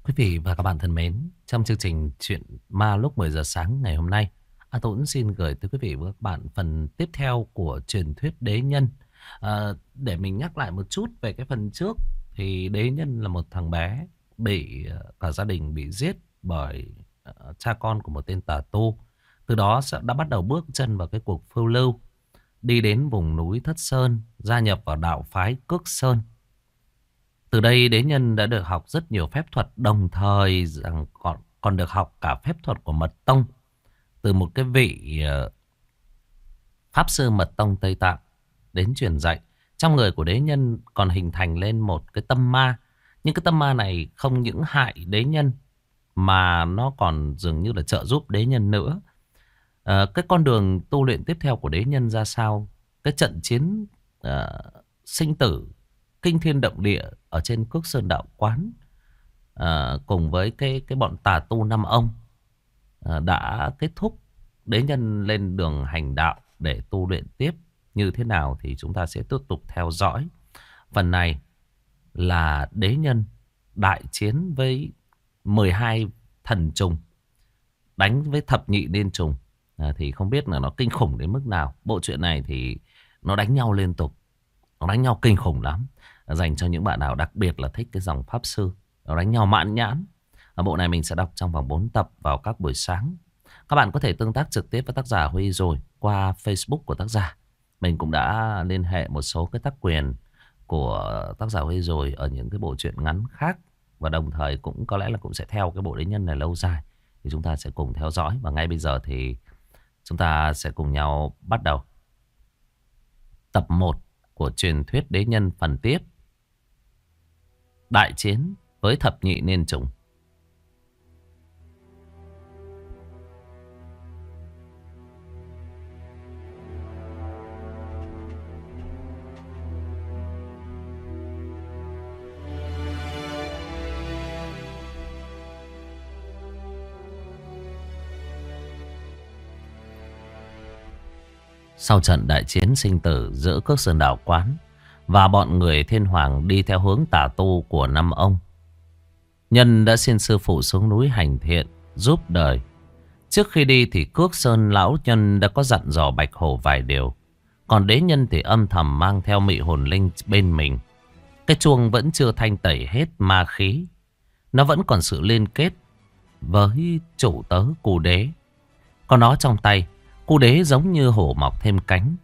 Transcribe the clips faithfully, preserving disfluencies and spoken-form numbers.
Quý vị và các bạn thân mến, trong chương trình Chuyện Ma lúc mười giờ sáng ngày hôm nay, A Tũng xin gửi tới quý vị và các bạn phần tiếp theo của truyền thuyết đế nhân. À, để mình nhắc lại một chút về cái phần trước, thì đế nhân là một thằng bé bị ờ, cả gia đình bị giết bởi ờ, cha con của một tên tà tu. Từ đó sẽ- đã bắt đầu bước chân vào cái cuộc phiêu lưu, đi đến vùng núi Thất Sơn, gia nhập vào đạo phái Cước Sơn. Từ đây đế nhân đã được học rất nhiều phép thuật, đồng thời rằng còn còn được học cả phép thuật của mật tông từ một cái vị ờ, pháp sư mật tông Tây Tạng đến truyền dạy. Trong người của đế nhân còn hình thành lên một cái tâm ma. Nhưng cái tâm ma này không những hại đế nhân mà nó còn dường như là trợ giúp đế nhân nữa. Ờ, cái con đường tu luyện tiếp theo của đế nhân ra sao? Cái trận chiến ờ, sinh tử kinh thiên động địa ở trên Cước Sơn Đạo Quán, ờ, cùng với cái cái bọn tà tu năm ông, ờ, đã kết thúc. Đế nhân lên đường hành đạo để tu luyện tiếp như thế nào thì chúng ta sẽ tiếp tục theo dõi. Phần này là đế nhân đại chiến với mười hai thần trùng, đánh với thập nhị liên trùng. À, thì không biết là nó kinh khủng đến mức nào. Bộ truyện này thì nó đánh nhau liên tục, nó đánh nhau kinh khủng lắm. Dành cho những bạn nào đặc biệt là thích cái dòng pháp sư, nó đánh nhau mãn nhãn. Ở bộ này mình sẽ đọc trong vòng bốn tập vào các buổi sáng. Các bạn có thể tương tác trực tiếp với tác giả Huy rồi qua Facebook của tác giả. Mình cũng đã liên hệ một số cái tác quyền của tác giả Huy rồi ở những cái bộ truyện ngắn khác. Và đồng thời cũng có lẽ là cũng sẽ theo cái bộ đế nhân này lâu dài. Thì chúng ta sẽ cùng theo dõi. Và ngay bây giờ thì chúng ta sẽ cùng nhau bắt đầu tập một của truyền thuyết đế nhân phần tiếp. Đại chiến với thập nhị niên trùng. Sau trận đại chiến sinh tử giữa Cước Sơn Đạo Quán và bọn người Thiên Hoàng đi theo hướng tà tu của năm ông, Nhân đã xin sư phụ xuống núi hành thiện giúp đời. Trước khi đi thì Cước Sơn lão nhân đã có dặn dò Bạch Hổ vài điều. Còn đế nhân thì âm thầm mang theo mị hồn linh bên mình. Cái chuông vẫn chưa thanh tẩy hết ma khí, nó vẫn còn sự liên kết với chủ tớ Cù Đế. Có nó trong tay, Cù Đế giống như hổ mọc thêm cánh.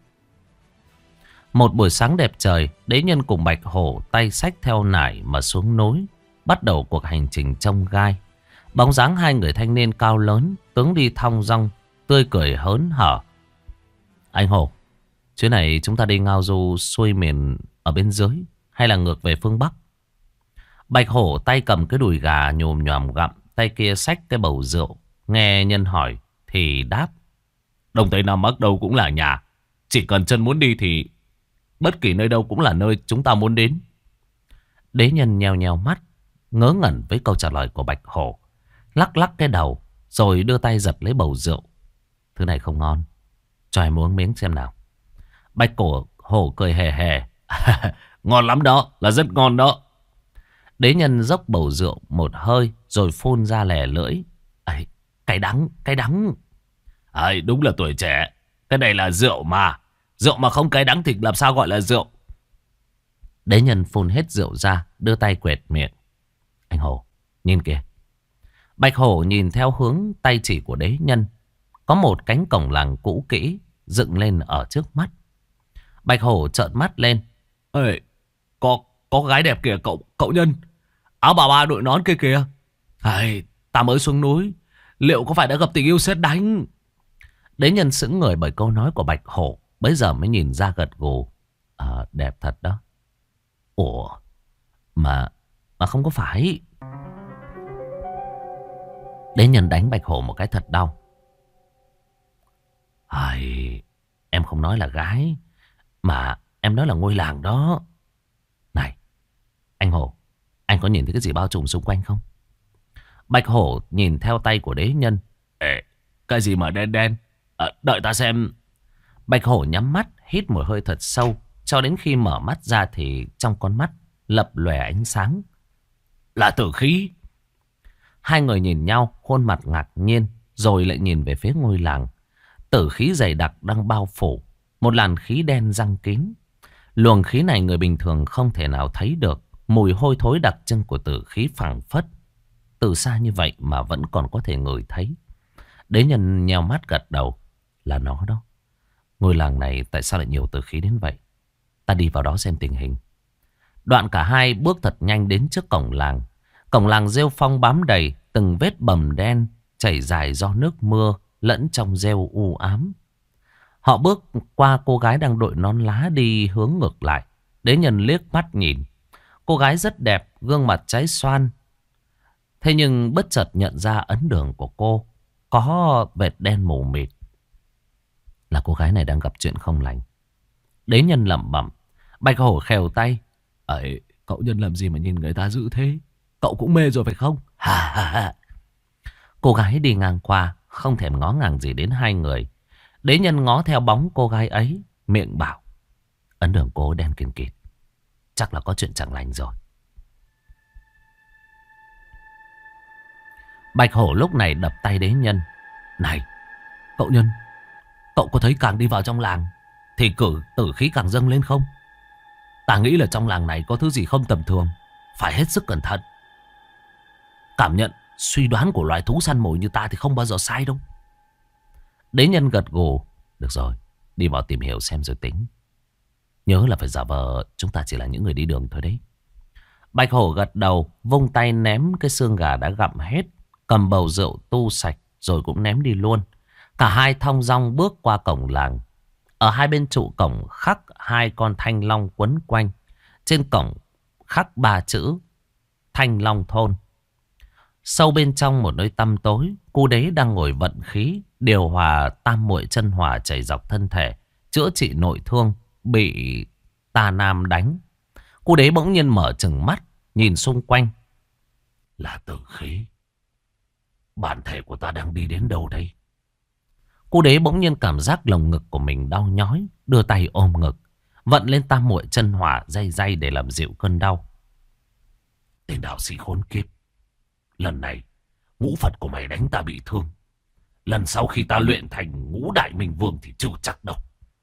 Một buổi sáng đẹp trời, đế nhân cùng Bạch Hổ tay xách theo nải mà xuống núi, bắt đầu cuộc hành trình chông gai. Bóng dáng hai người thanh niên cao lớn, tướng đi thong dong, tươi cười hớn hở. Anh Hổ, chuyến này chúng ta đi ngao du xuôi miền ở bên dưới hay là ngược về phương Bắc? Bạch Hổ tay cầm cái đùi gà nhồm nhòm gặm, tay kia xách cái bầu rượu. Nghe Nhân hỏi thì đáp: Đông Tây Nam Bắc đâu cũng là nhà. Chỉ cần chân muốn đi thì bất kỳ nơi đâu cũng là nơi chúng ta muốn đến. Đế nhân nheo nheo mắt, ngớ ngẩn với câu trả lời của Bạch Hổ. Lắc lắc cái đầu, rồi đưa tay giật lấy bầu rượu. Thứ này không ngon, cho em uống miếng xem nào. Bạch Cổ Hổ cười hề hề. Ngon lắm đó, là rất ngon đó. Đế nhân dốc bầu rượu một hơi, rồi phun ra lè lưỡi. Ấy, cái đắng, cái đắng. Ấy, đúng là tuổi trẻ. Cái này là rượu mà. Rượu mà không cái đắng thì làm sao gọi là rượu? Đế nhân phun hết rượu ra, đưa tay quẹt miệng. Anh Hổ, nhìn kìa. Bạch Hổ nhìn theo hướng tay chỉ của đế nhân. Có một cánh cổng làng cũ kỹ dựng lên ở trước mắt. Bạch Hổ trợn mắt lên. Ê, có có gái đẹp kìa cậu cậu Nhân. Áo bà ba đội nón kia kìa. Ê, ta mới xuống núi, liệu có phải đã gặp tình yêu sét đánh? Đế nhân sững người bởi câu nói của Bạch Hổ, bấy giờ mới nhìn ra gật gù. À, đẹp thật đó. Ủa, mà mà không có phải. Đế nhân đánh Bạch Hổ một cái thật đau. Ai, em không nói là gái, mà em nói là ngôi làng đó. Này, anh Hổ, anh có nhìn thấy cái gì bao trùm xung quanh không? Bạch Hổ nhìn theo tay của đế nhân. Ê, cái gì mà đen đen? À, đợi ta xem. Bạch Hổ nhắm mắt, hít một hơi thật sâu. Cho đến khi mở mắt ra thì trong con mắt lập lòe ánh sáng. Là tử khí. Hai người nhìn nhau, khuôn mặt ngạc nhiên, rồi lại nhìn về phía ngôi làng. Tử khí dày đặc đang bao phủ, một làn khí đen giăng kín. Luồng khí này người bình thường không thể nào thấy được. Mùi hôi thối đặc trưng của tử khí phảng phất. Từ xa như vậy mà vẫn còn có thể ngửi thấy. Đế nhân nheo mắt gật đầu. Là nó đó. Ngôi làng này tại sao lại nhiều tử khí đến vậy? Ta đi vào đó xem tình hình. Đoạn cả hai bước thật nhanh đến trước cổng làng. Cổng làng rêu phong bám đầy, từng vết bầm đen chảy dài do nước mưa lẫn trong rêu u ám. Họ bước qua cô gái đang đội nón lá đi hướng ngược lại. Đế nhân liếc mắt nhìn. Cô gái rất đẹp, gương mặt trái xoan. Thế nhưng bất chợt nhận ra ấn đường của cô có vệt đen mù mịt. Là cô gái này đang gặp chuyện không lành. Đế nhân lẩm bẩm. Bạch hổ khều tay. Ấy, cậu nhân làm gì mà nhìn người ta dữ thế? Cậu cũng mê rồi phải không? Ha ha ha. Cô gái đi ngang qua, không thèm ngó ngàng gì đến hai người. Đế nhân ngó theo bóng cô gái ấy, miệng bảo. Ấn đường cô đen kìn kịt. Chắc là có chuyện chẳng lành rồi. Bạch hổ lúc này đập tay đế nhân. Này, cậu nhân, cậu có thấy càng đi vào trong làng thì cử tử khí càng dâng lên không? Ta nghĩ là trong làng này có thứ gì không tầm thường. Phải hết sức cẩn thận. Cảm nhận, suy đoán của loài thú săn mồi như ta thì không bao giờ sai đâu. Đế nhân gật gù. Được rồi, đi vào tìm hiểu xem rồi tính. Nhớ là phải giả vờ chúng ta chỉ là những người đi đường thôi đấy. Bạch hổ gật đầu, vung tay ném cái xương gà đã gặm hết, cầm bầu rượu tu sạch rồi cũng ném đi luôn. Cả hai thong dong bước qua cổng làng. Ở hai bên trụ cổng khắc hai con thanh long quấn quanh. Trên cổng khắc ba chữ Thanh Long Thôn. Sâu bên trong một nơi tăm tối, cô đế đang ngồi vận khí, điều hòa tam muội chân hỏa chảy dọc thân thể, chữa trị nội thương bị tà nam đánh. Cô đế bỗng nhiên mở trừng mắt, nhìn xung quanh. Là tử khí. Bản thể của ta đang đi đến đâu đây? Cô đế bỗng nhiên cảm giác lồng ngực của mình đau nhói, đưa tay ôm ngực, vận lên tam muội chân hỏa day day để làm dịu cơn đau. Tên đạo sĩ khốn kiếp, lần này ngũ Phật của mày đánh ta bị thương. Lần sau khi ta luyện thành ngũ đại minh vương thì chưa chắc đâu.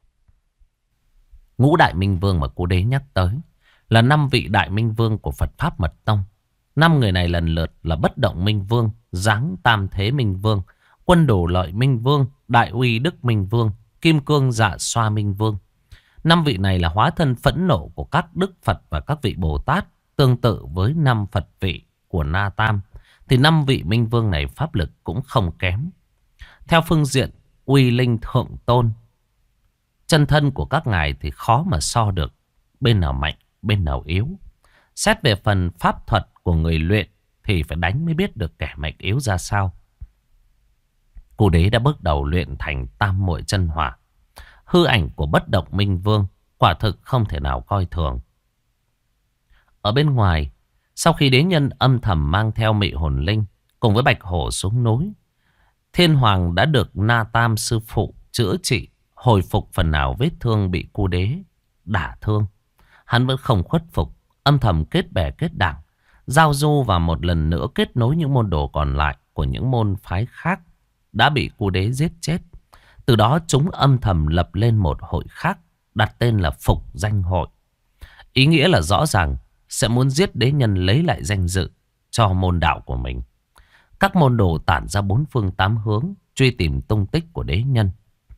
Ngũ đại minh vương mà cô đế nhắc tới là năm vị đại minh vương của Phật Pháp Mật Tông. Năm người này lần lượt là Bất Động Minh Vương, Giáng Tam Thế Minh Vương, Quân Đổ Lợi Minh Vương, Đại Uy Đức Minh Vương, Kim Cương Dạ Xoa Minh Vương. Năm vị này là hóa thân phẫn nộ của các Đức Phật và các vị Bồ Tát. Tương tự với năm Phật vị của Na Tam, thì năm vị Minh Vương này pháp lực cũng không kém. Theo phương diện uy linh thượng tôn, chân thân của các ngài thì khó mà so được bên nào mạnh, bên nào yếu. Xét về phần pháp thuật của người luyện thì phải đánh mới biết được kẻ mạnh yếu ra sao. Cô đế đã bước đầu luyện thành tam muội chân hỏa. Hư ảnh của Bất Động Minh Vương quả thực không thể nào coi thường. Ở bên ngoài, sau khi đế nhân âm thầm mang theo mị hồn linh cùng với Bạch Hổ xuống núi, Thiên Hoàng đã được Na Tam sư phụ chữa trị, hồi phục phần nào vết thương bị cô đế đả thương. Hắn vẫn không khuất phục, âm thầm kết bè kết đảng, giao du và một lần nữa kết nối những môn đồ còn lại của những môn phái khác đã bị cô đế giết chết. Từ đó chúng âm thầm lập lên một hội khác, đặt tên là Phục Danh Hội. Ý nghĩa là rõ ràng sẽ muốn giết đế nhân lấy lại danh dự cho môn đạo của mình. Các môn đồ tản ra bốn phương tám hướng, truy tìm tung tích của đế nhân.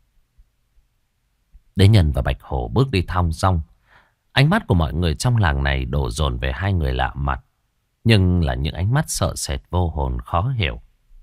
Đế nhân và Bạch Hổ bước đi thong dong. Ánh mắt của mọi người trong làng này đổ dồn về hai người lạ mặt, nhưng là những ánh mắt sợ sệt vô hồn khó hiểu.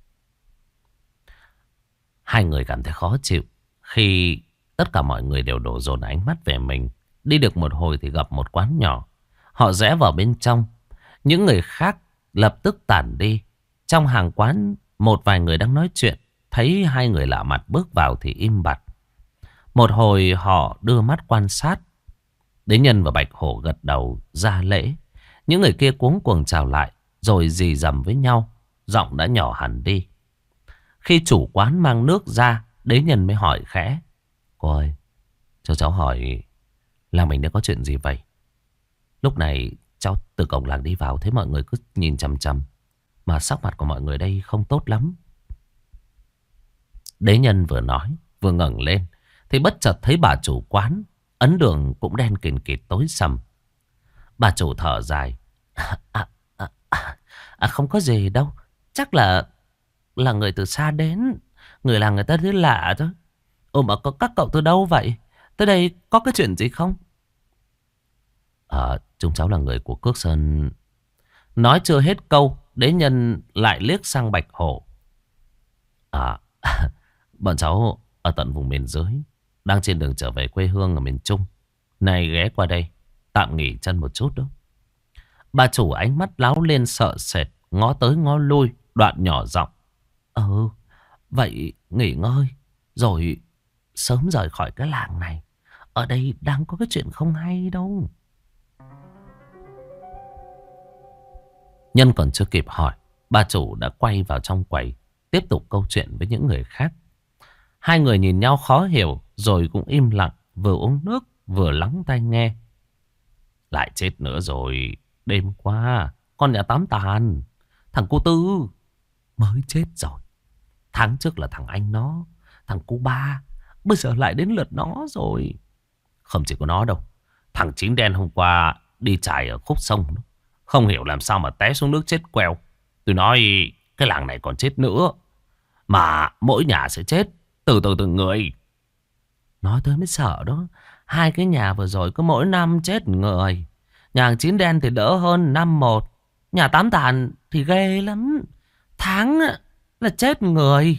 Hai người cảm thấy khó chịu khi tất cả mọi người đều đổ dồn ánh mắt về mình. Đi được một hồi thì gặp một quán nhỏ. Họ rẽ vào bên trong. Những người khác lập tức tản đi. Trong hàng quán, một vài người đang nói chuyện. Thấy hai người lạ mặt bước vào thì im bặt. Một hồi họ đưa mắt quan sát. Đế nhân và Bạch Hổ gật đầu ra lễ. Những người kia cuống cuồng chào lại, rồi rì rầm với nhau. Giọng đã nhỏ hẳn đi. Khi chủ quán mang nước ra, đế nhân mới hỏi khẽ. Cô ơi, cho cháu hỏi, làng mình đã có chuyện gì vậy? Lúc này cháu từ cổng làng đi vào, thấy mọi người cứ nhìn chằm chằm. Mà sắc mặt của mọi người đây không tốt lắm. Đế nhân vừa nói vừa ngẩng lên thì bất chợt thấy bà chủ quán ấn đường cũng đen kịt kịt tối sầm. Bà chủ thở dài. À, à, à, à, à, không có gì đâu. Chắc là là người từ xa đến. Người làng người ta thấy lạ thôi. Ồ mà có các cậu từ đâu vậy? Tới đây có cái chuyện gì không? À, chúng cháu là người của Cước Sơn. Nói chưa hết câu, đế nhân lại liếc sang Bạch Hổ. À, bọn cháu ở tận vùng miền dưới, đang trên đường trở về quê hương ở miền Trung. Này ghé qua đây, tạm nghỉ chân một chút đó. Bà chủ ánh mắt láo lên sợ sệt, ngó tới ngó lui, đoạn nhỏ giọng. Ừ, vậy nghỉ ngơi, rồi sớm rời khỏi cái làng này. Ở đây đang có cái chuyện không hay đâu. Nhân còn chưa kịp hỏi, bà chủ đã quay vào trong quầy, tiếp tục câu chuyện với những người khác. Hai người nhìn nhau khó hiểu, rồi cũng im lặng, vừa uống nước, vừa lắng tai nghe. Lại chết nữa rồi, đêm qua, con nhà tám tàn, thằng cô Tư mới chết rồi. Tháng trước là thằng anh nó, thằng cô ba, bây giờ lại đến lượt nó rồi. Không chỉ có nó đâu, thằng Chín Đen hôm qua đi chài ở khúc sông đó. Không hiểu làm sao mà té xuống nước chết queo. Tôi nói cái làng này còn chết nữa. Mà mỗi nhà sẽ chết từ từ từng người. Nói tới mới sợ đó. Hai cái nhà vừa rồi có mỗi năm chết người. Nhà Chín Đen thì đỡ hơn năm một. Nhà Tám Tàn thì ghê lắm. Tháng là chết người.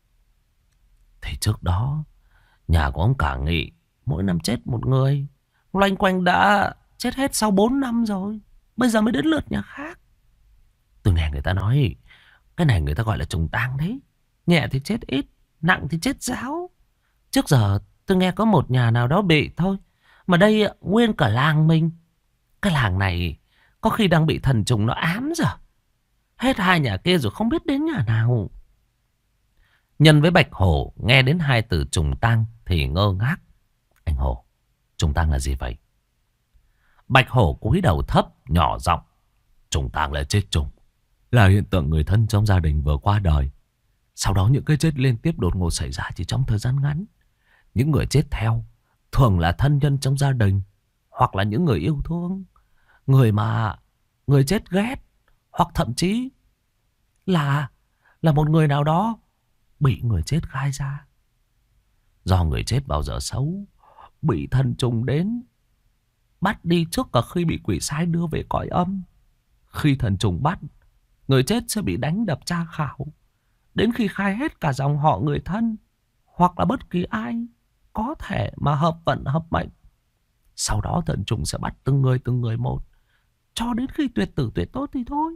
Thì trước đó nhà của ông Cả Nghị mỗi năm chết một người. Loanh quanh đã chết hết sau bốn năm rồi. Bây giờ mới đến lượt nhà khác. Tôi nghe người ta nói cái này người ta gọi là trùng tang đấy. Nhẹ thì chết ít, nặng thì chết ráo. Trước giờ tôi nghe có một nhà nào đó bị thôi. Mà đây nguyên cả làng mình. Cái làng này có khi đang bị thần trùng nó ám rồi. Hết hai nhà kia rồi không biết đến nhà nào. Nhân với Bạch Hổ nghe đến hai từ trùng tang thì ngơ ngác. Anh Hổ, trùng tang là gì vậy? Bạch Hổ cúi đầu thấp nhỏ giọng. Trùng tang là chết trùng, là hiện tượng người thân trong gia đình vừa qua đời. Sau đó những cái chết liên tiếp đột ngột xảy ra chỉ trong thời gian ngắn. Những người chết theo thường là thân nhân trong gia đình, hoặc là những người yêu thương, người mà người chết ghét, hoặc thậm chí là là một người nào đó bị người chết khai ra. Do người chết vào giờ xấu, bị thần trùng đến bắt đi trước cả khi bị quỷ sai đưa về cõi âm. Khi thần trùng bắt, người chết sẽ bị đánh đập tra khảo, đến khi khai hết cả dòng họ người thân, hoặc là bất kỳ ai có thể mà hợp vận hợp mệnh. Sau đó thần trùng sẽ bắt từng người từng người một, cho đến khi tuyệt tử tuyệt tốt thì thôi.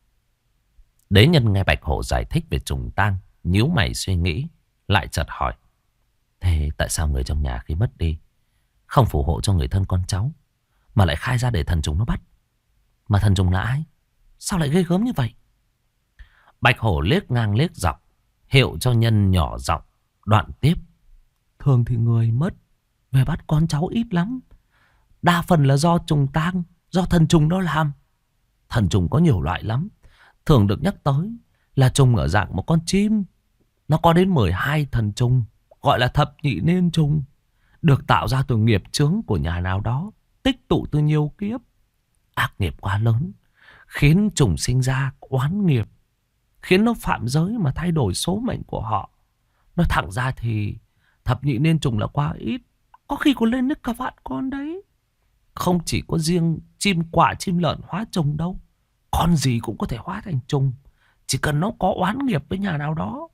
Đế nhân nghe Bạch Hổ giải thích về trùng tang, nhíu mày suy nghĩ, lại chợt hỏi. Thế tại sao người trong nhà khi mất đi không phù hộ cho người thân con cháu, mà lại khai ra để thần trùng nó bắt? Mà thần trùng là ai? Sao lại ghê gớm như vậy? Bạch Hổ liếc ngang liếc dọc, hiệu cho Nhân nhỏ giọng, đoạn tiếp. Thường thì người mất về bắt con cháu ít lắm. Đa phần là do trùng tang, do thần trùng nó làm. Thần trùng có nhiều loại lắm. Thường được nhắc tới là trùng ở dạng một con chim. Nó có đến mười hai thần trùng, gọi là thập nhị nên trùng, được tạo ra từ nghiệp chướng của nhà nào đó, tích tụ từ nhiều kiếp. Ác nghiệp quá lớn khiến trùng sinh ra oán nghiệp, khiến nó phạm giới mà thay đổi số mệnh của họ. Nói thẳng ra thì thập nhị nên trùng là quá ít, có khi còn lên đến cả vạn con đấy. Không chỉ có riêng chim quạ chim lợn hóa trùng đâu, con gì cũng có thể hóa thành trùng, chỉ cần nó có oán nghiệp với nhà nào đó.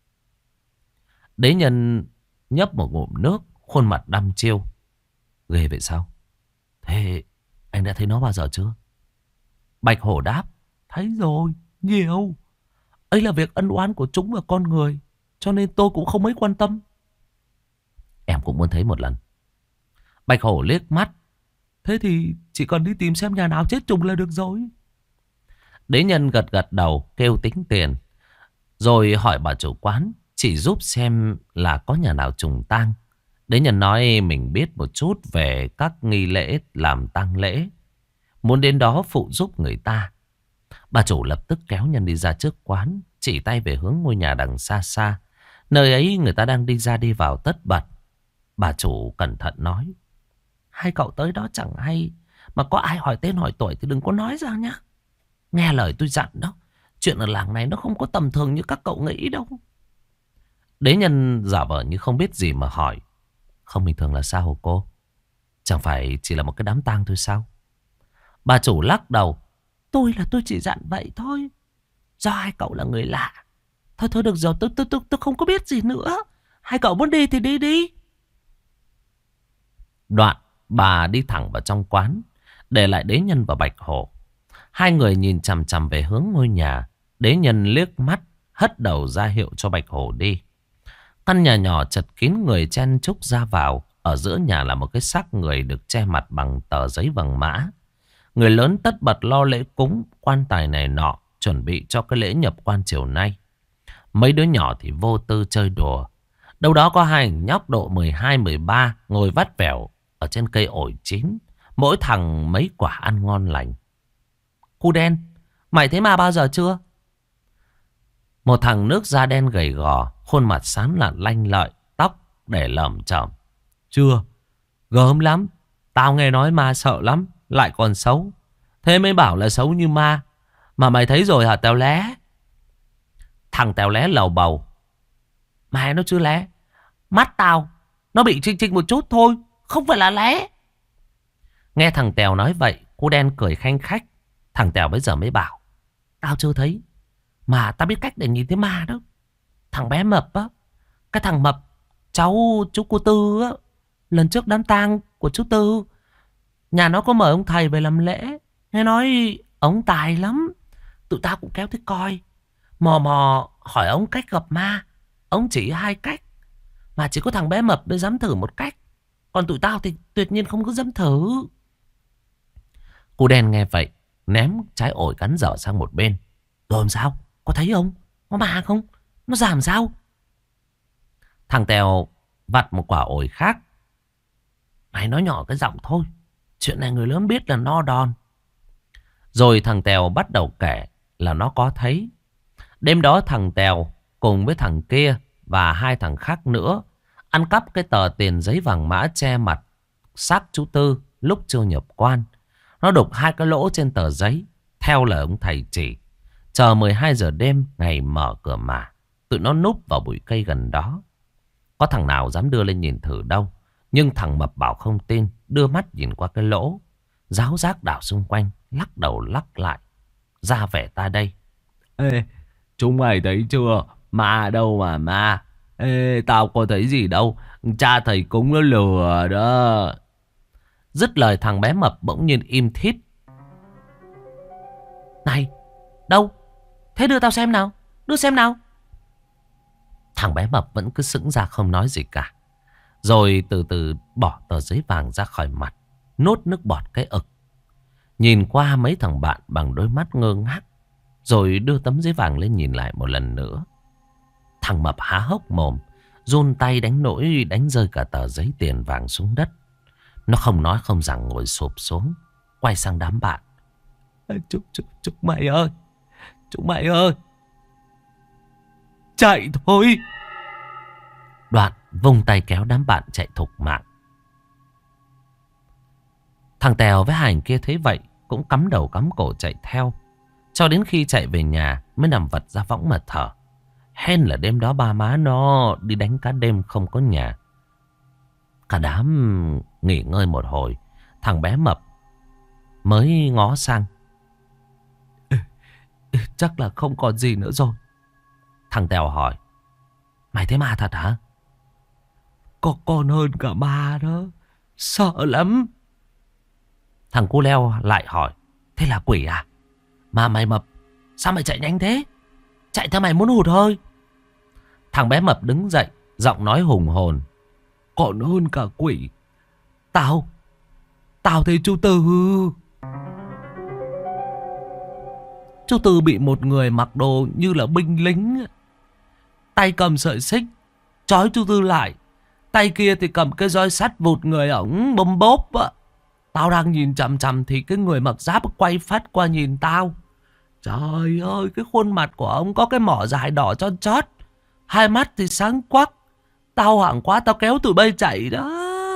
Đế nhân nhấp một ngụm nước, khuôn mặt đăm chiêu. Ghê vậy sao? Thế anh đã thấy nó bao giờ chưa? Bạch Hổ đáp. Thấy rồi, nhiều. Ấy là việc ân oán của chúng và con người, cho nên tôi cũng không mấy quan tâm. Em cũng muốn thấy một lần. Bạch Hổ liếc mắt. Thế thì chỉ cần đi tìm xem nhà nào chết trùng là được rồi. Đế nhân gật gật đầu, kêu tính tiền, rồi hỏi bà chủ quán chỉ giúp xem là có nhà nào trùng tang. Đế nhân nói mình biết một chút về các nghi lễ làm tang lễ, muốn đến đó phụ giúp người ta. Bà chủ lập tức kéo Nhân đi ra trước quán, chỉ tay về hướng ngôi nhà đằng xa xa. Nơi ấy người ta đang đi ra đi vào tất bật. Bà chủ cẩn thận nói: hai cậu tới đó chẳng hay, mà có ai hỏi tên hỏi tuổi thì đừng có nói ra nhá. Nghe lời tôi dặn đó, chuyện ở làng này nó không có tầm thường như các cậu nghĩ đâu. Đế Nhân giả vờ như không biết gì mà hỏi: không bình thường là sao hả cô? Chẳng phải chỉ là một cái đám tang thôi sao? Bà chủ lắc đầu: tôi là tôi chỉ dặn vậy thôi. Do hai cậu là người lạ. Thôi thôi được rồi, tôi, tôi, tôi, tôi không có biết gì nữa. Hai cậu muốn đi thì đi đi. Đoạn bà đi thẳng vào trong quán, để lại Đế Nhân và Bạch Hổ. Hai người nhìn chằm chằm về hướng ngôi nhà. Đế Nhân liếc mắt, hất đầu ra hiệu cho Bạch Hổ đi. Căn nhà nhỏ chật kín người chen chúc ra vào. Ở giữa nhà là một cái xác người được che mặt bằng tờ giấy vàng mã. Người lớn tất bật lo lễ cúng, quan tài này nọ, chuẩn bị cho cái lễ nhập quan chiều nay. Mấy đứa nhỏ thì vô tư chơi đùa. Đâu đó có hai nhóc độ mười hai mười ba ngồi vắt vẻo ở trên cây ổi chín. Mỗi thằng mấy quả ăn ngon lành. Cu đen, mày thấy ma bao giờ chưa? Một thằng nước da đen gầy gò, khuôn mặt xám lạn lanh lợi, tóc để lởm chởm. Chưa, gớm lắm. Tao nghe nói ma sợ lắm, lại còn xấu. Thế mới bảo là xấu như ma. Mà mày thấy rồi hả Tèo Lé? Thằng Tèo Lé lầu bầu: mày nó chưa lé. Mắt tao nó bị trinh trinh một chút thôi, không phải là lé. Nghe thằng Tèo nói vậy, cô đen cười khanh khách. Thằng Tèo bây giờ mới bảo: tao chưa thấy, mà tao biết cách để nhìn thấy ma đó. Thằng bé Mập á, cái thằng Mập cháu chú cô Tư á, lần trước đám tang của chú Tư, nhà nó có mời ông thầy về làm lễ. Nghe nói ông tài lắm. Tụi tao cũng kéo tới coi. Mò mò hỏi ông cách gặp ma. Ông chỉ hai cách, mà chỉ có thằng bé Mập mới dám thử một cách. Còn tụi tao thì tuyệt nhiên không có dám thử. Cô đen nghe vậy, ném trái ổi cắn dở sang một bên. Rồi làm sao? Có thấy không? Có ma không? Nó giảm sao? Thằng Tèo vặt một quả ổi khác. Mày nói nhỏ cái giọng thôi, chuyện này người lớn biết là no đòn. Rồi thằng Tèo bắt đầu kể là nó có thấy. Đêm đó thằng Tèo cùng với thằng kia và hai thằng khác nữa ăn cắp cái tờ tiền giấy vàng mã che mặt xác chú Tư lúc chưa nhập quan. Nó đục hai cái lỗ trên tờ giấy theo lời ông thầy chỉ. Chờ mười hai giờ đêm ngày mở cửa mà, tụi nó núp vào bụi cây gần đó. Có thằng nào dám đưa lên nhìn thử đâu. Nhưng thằng Mập bảo không tin, đưa mắt nhìn qua cái lỗ, ráo rác đảo xung quanh, lắc đầu lắc lại, ra vẻ ta đây. Ê, chúng mày thấy chưa? Ma đâu mà ma. Ê, tao có thấy gì đâu. Cha thầy cúng nó lừa đó. Dứt lời thằng bé Mập bỗng nhiên im thít. Này, đâu? Thế đưa tao xem nào. Đưa xem nào. Thằng bé Mập vẫn cứ sững ra không nói gì cả. Rồi từ từ bỏ tờ giấy vàng ra khỏi mặt, nuốt nước bọt cái ực. Nhìn qua mấy thằng bạn bằng đôi mắt ngơ ngác, rồi đưa tấm giấy vàng lên nhìn lại một lần nữa. Thằng Mập há hốc mồm, run tay đánh nỗi đánh rơi cả tờ giấy tiền vàng xuống đất. Nó không nói không rằng ngồi sụp xuống, quay sang đám bạn. Chúng, chúng, chúng mày ơi, chúng mày ơi, chạy thôi. Đoạn vung tay kéo đám bạn chạy thục mạng. Thằng Tèo với Hành kia thấy vậy cũng cắm đầu cắm cổ chạy theo. Cho đến khi chạy về nhà mới nằm vật ra võng mà thở. Hên là đêm đó ba má nó đi đánh cá đêm không có nhà. Cả đám nghỉ ngơi một hồi, thằng bé Mập mới ngó sang. Chắc là không còn gì nữa rồi. Thằng Tèo hỏi. Mày thấy ma thật hả? Có còn hơn cả ma đó. Sợ lắm. Thằng cu Leo lại hỏi. Thế là quỷ à? Mà mày Mập, sao mày chạy nhanh thế? Chạy theo mày muốn hụt hơi. Thằng bé Mập đứng dậy, giọng nói hùng hồn. Còn hơn cả quỷ. Tao Tao thấy chú Tư. Chú Tư bị một người mặc đồ như là binh lính, tay cầm sợi xích trói chú Tư lại, tay kia thì cầm cái roi sắt vụt người ổng bôm bốp á. Tao đang nhìn chằm chằm thì cái người mặc giáp quay phát qua nhìn tao. Trời ơi, cái khuôn mặt của ông có cái mỏ dài đỏ chót chót. Hai mắt thì sáng quắc. Tao hoảng quá, tao kéo tụi bay chạy đó.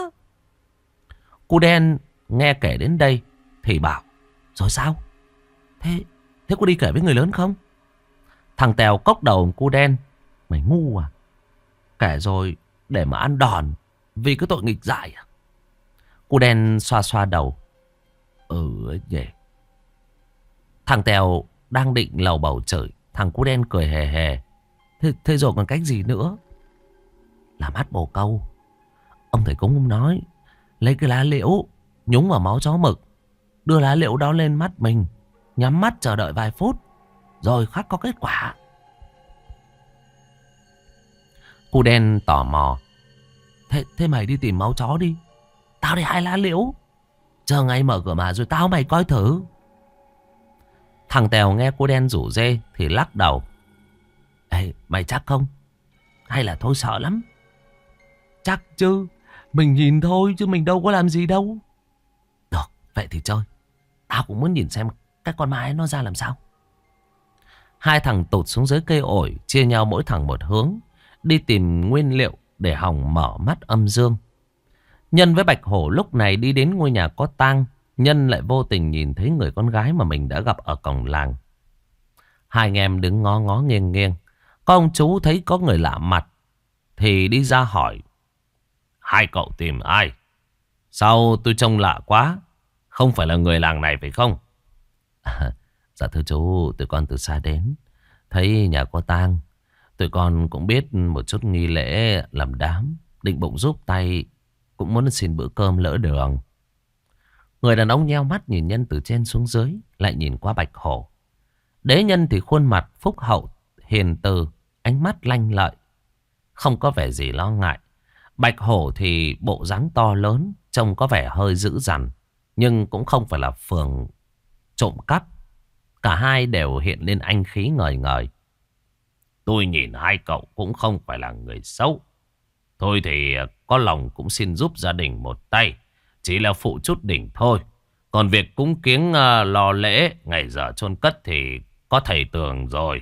Cu đen nghe kể đến đây thì bảo, rồi sao? Thế thế có đi kể với người lớn không? Thằng Tèo cốc đầu cu đen, mày ngu à? Kể rồi để mà ăn đòn vì cái tội nghịch dại à? Cu đen xoa xoa đầu. Ừ nhỉ. Thằng Tèo đang định lầu bầu chửi, thằng cu đen cười hề hề. Thế, thế rồi còn cách gì nữa? Làm hát bồ câu. Ông thầy cúng nói, lấy cái lá liễu nhúng vào máu chó mực, đưa lá liễu đó lên mắt mình, nhắm mắt chờ đợi vài phút, rồi khắc có kết quả. Cu đen tò mò. Thế, thế mày đi tìm máu chó đi, tao đi hai lá liễu. Chờ ngày mở cửa mà rồi tao mày coi thử. Thằng Tèo nghe cu đen rủ dê thì lắc đầu. Ê, mày chắc không? Hay là thôi sợ lắm? Chắc chứ. Mình nhìn thôi chứ mình đâu có làm gì đâu. Được, vậy thì chơi. Tao cũng muốn nhìn xem cái con ma ấy nó ra làm sao. Hai thằng tụt xuống dưới cây ổi, chia nhau mỗi thằng một hướng, đi tìm nguyên liệu để hòng mở mắt âm dương. Nhân với Bạch Hổ lúc này đi đến ngôi nhà có tang. Nhân lại vô tình nhìn thấy người con gái mà mình đã gặp ở cổng làng. Hai anh em đứng ngó ngó nghiêng nghiêng. Có ông chú thấy có người lạ mặt thì đi ra hỏi. Hai cậu tìm ai? Sao tôi trông lạ quá? Không phải là người làng này phải không? À, dạ thưa chú, tụi con từ xa đến, thấy nhà có tang. Tụi con cũng biết một chút nghi lễ làm đám, định bụng giúp tay, cũng muốn xin bữa cơm lỡ đường. Người đàn ông nheo mắt nhìn Nhân từ trên xuống dưới, lại nhìn qua Bạch Hổ. Đế Nhân thì khuôn mặt phúc hậu, hiền từ, ánh mắt lanh lợi, không có vẻ gì lo ngại. Bạch Hổ thì bộ dáng to lớn, trông có vẻ hơi dữ dằn, nhưng cũng không phải là phường trộm cắp. Cả hai đều hiện lên anh khí ngời ngời. Tôi nhìn hai cậu cũng không phải là người xấu. Thôi thì có lòng cũng xin giúp gia đình một tay. Chỉ là phụ chút đỉnh thôi. Còn việc cúng kiếng uh, lo lễ ngày giờ chôn cất thì có thầy Tường rồi.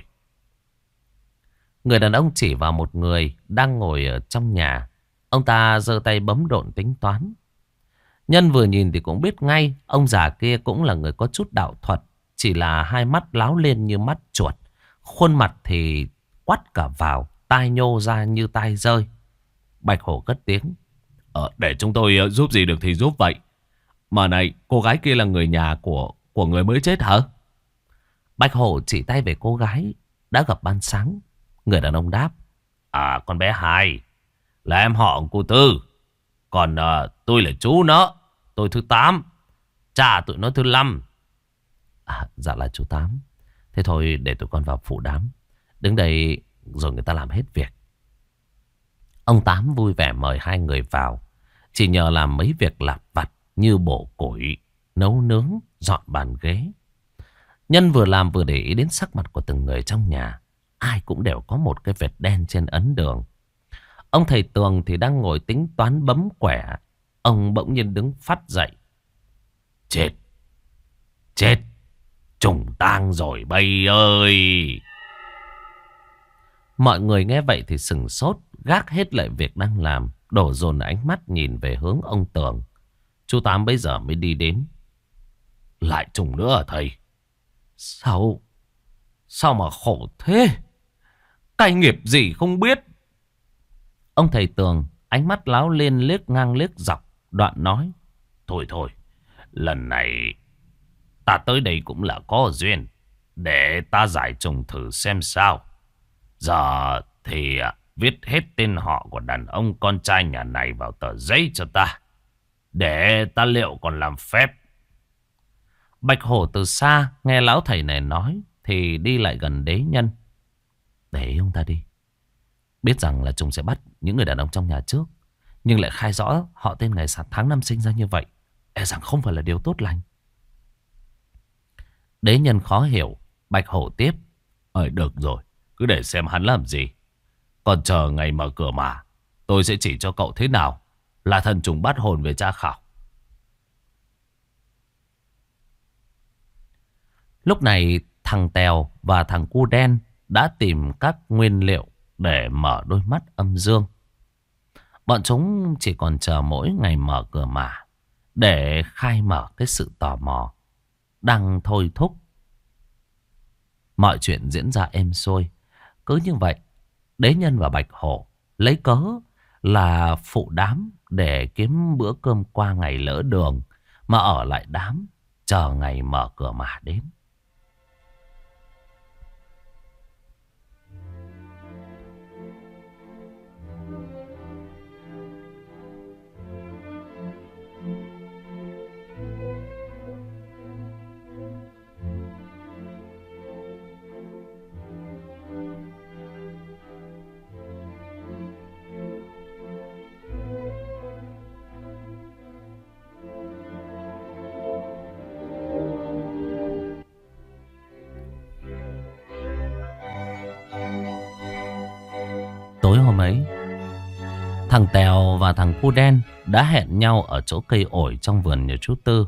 Người đàn ông chỉ vào một người đang ngồi ở trong nhà. Ông ta giơ tay bấm độn tính toán. Nhân vừa nhìn thì cũng biết ngay ông già kia cũng là người có chút đạo thuật. Chỉ là hai mắt láo lên như mắt chuột. Khuôn mặt thì quắt cả vào, tai nhô ra như tai rơi. Bạch Hổ cất tiếng. Ờ, để chúng tôi giúp gì được thì giúp vậy. Mà này, cô gái kia là người nhà của của người mới chết hả? Bạch Hổ chỉ tay về cô gái đã gặp ban sáng. Người đàn ông đáp. À, con bé Hai là em họ của cô Tư. Còn uh, tôi là chú nó. Tôi thứ tám. Cha tụi nó thứ năm. À, dạ là chú Tám. Thế thôi để tụi con vào phụ đám. Đứng đây rồi người ta làm hết việc. Ông Tám vui vẻ mời hai người vào. Chỉ nhờ làm mấy việc lặt vặt như bổ củi, nấu nướng, dọn bàn ghế. Nhân vừa làm vừa để ý đến sắc mặt của từng người trong nhà. Ai cũng đều có một cái vệt đen trên ấn đường. Ông thầy Tường thì đang ngồi tính toán bấm quẻ. Ông bỗng nhiên đứng phắt dậy. Chết! Chết! Trùng tang rồi bây ơi! Mọi người nghe vậy thì sừng sốt, gác hết lại việc đang làm, đổ dồn ánh mắt nhìn về hướng ông Tường. Chú Tám bây giờ mới đi đến. Lại trùng nữa à thầy? Sao? Sao mà khổ thế? Cái nghiệp gì không biết? Ông thầy Tường ánh mắt láo lên liếc ngang liếc dọc, đoạn nói. Thôi thôi, lần này ta tới đây cũng là có duyên. Để ta giải trùng thử xem sao. Giờ thì viết hết tên họ của đàn ông con trai nhà này vào tờ giấy cho ta. Để ta liệu còn làm phép. Bạch Hổ từ xa nghe lão thầy này nói thì đi lại gần Đế Nhân. Để ông ta đi. Biết rằng là chúng sẽ bắt những người đàn ông trong nhà trước, nhưng lại khai rõ họ tên ngày tháng năm sinh ra như vậy, e rằng không phải là điều tốt lành. Đế Nhân khó hiểu. Bạch Hổ tiếp. Ờ được rồi, cứ để xem hắn làm gì. Còn chờ ngày mở cửa mà, tôi sẽ chỉ cho cậu thế nào là thần trùng bắt hồn về tra khảo. Lúc này Thằng Tèo và thằng cu đen đã tìm các nguyên liệu để mở đôi mắt âm dương. Bọn chúng chỉ còn chờ mỗi ngày mở cửa mả để khai mở cái sự tò mò đang thôi thúc. Mọi chuyện diễn ra êm xuôi. Cứ như vậy, Đế Nhân và Bạch Hổ lấy cớ là phụ đám để kiếm bữa cơm qua ngày lỡ đường mà ở lại đám chờ ngày mở cửa mả đến. Tối hôm ấy, thằng Tèo và thằng cu đen đã hẹn nhau ở chỗ cây ổi trong vườn nhà chú Tư.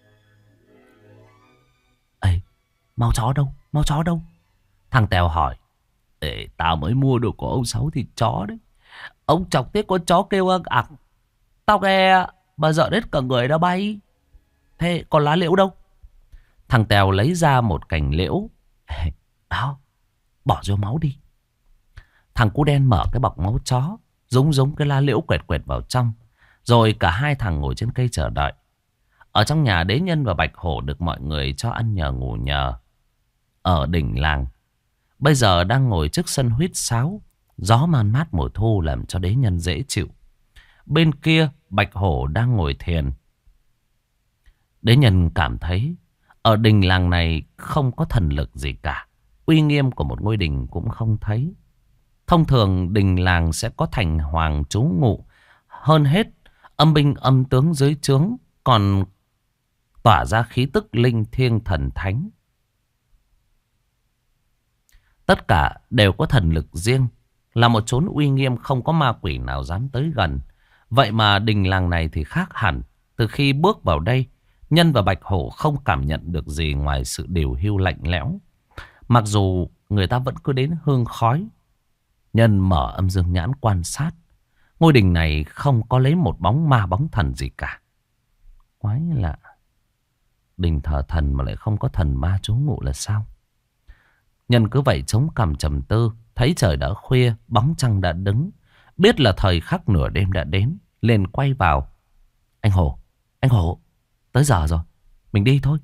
Ê, mau chó đâu, mau chó đâu? Thằng Tèo hỏi. Ê, tao mới mua được của ông Sáu thịt chó đấy. Ông chọc tiếc con chó kêu ăng ặc. Tao nghe mà giận hết cả người đã bay. Thế còn lá liễu đâu? Thằng Tèo lấy ra một cành liễu. Ê, đó, bỏ vô máu đi. Thằng cu đen mở cái bọc máu chó, rúng rúng cái lá liễu quẹt quẹt vào trong. Rồi cả hai thằng ngồi trên cây chờ đợi. Ở trong nhà, Đế Nhân và Bạch Hổ được mọi người cho ăn nhờ ngủ nhờ. Ở đỉnh làng, bây giờ đang ngồi trước sân huýt sáo. Gió man mát mùa thu làm cho Đế Nhân dễ chịu. Bên kia, Bạch Hổ đang ngồi thiền. Đế Nhân cảm thấy ở đình làng này không có thần lực gì cả. Uy nghiêm của một ngôi đình cũng không thấy. Thông thường đình làng sẽ có thành hoàng trú ngụ. Hơn hết, âm binh âm tướng dưới trướng còn tỏa ra khí tức linh thiêng thần thánh. Tất cả đều có thần lực riêng, là một chốn uy nghiêm không có ma quỷ nào dám tới gần. Vậy mà đình làng này thì khác hẳn. Từ khi bước vào đây, Nhân và Bạch Hổ không cảm nhận được gì ngoài sự điều hưu lạnh lẽo. Mặc dù người ta vẫn cứ đến hương khói. Nhân mở âm dương nhãn quan sát. Ngôi đình này không có lấy một bóng ma bóng thần gì cả. Quái lạ. Đình thờ thần mà lại không có thần ma trú ngụ là sao? Nhân cứ vậy chống cằm trầm tư. Thấy trời đã khuya, bóng trăng đã đứng. Biết là thời khắc nửa đêm đã đến, liền quay vào. Anh Hổ, anh Hổ, tới giờ rồi, mình đi thôi.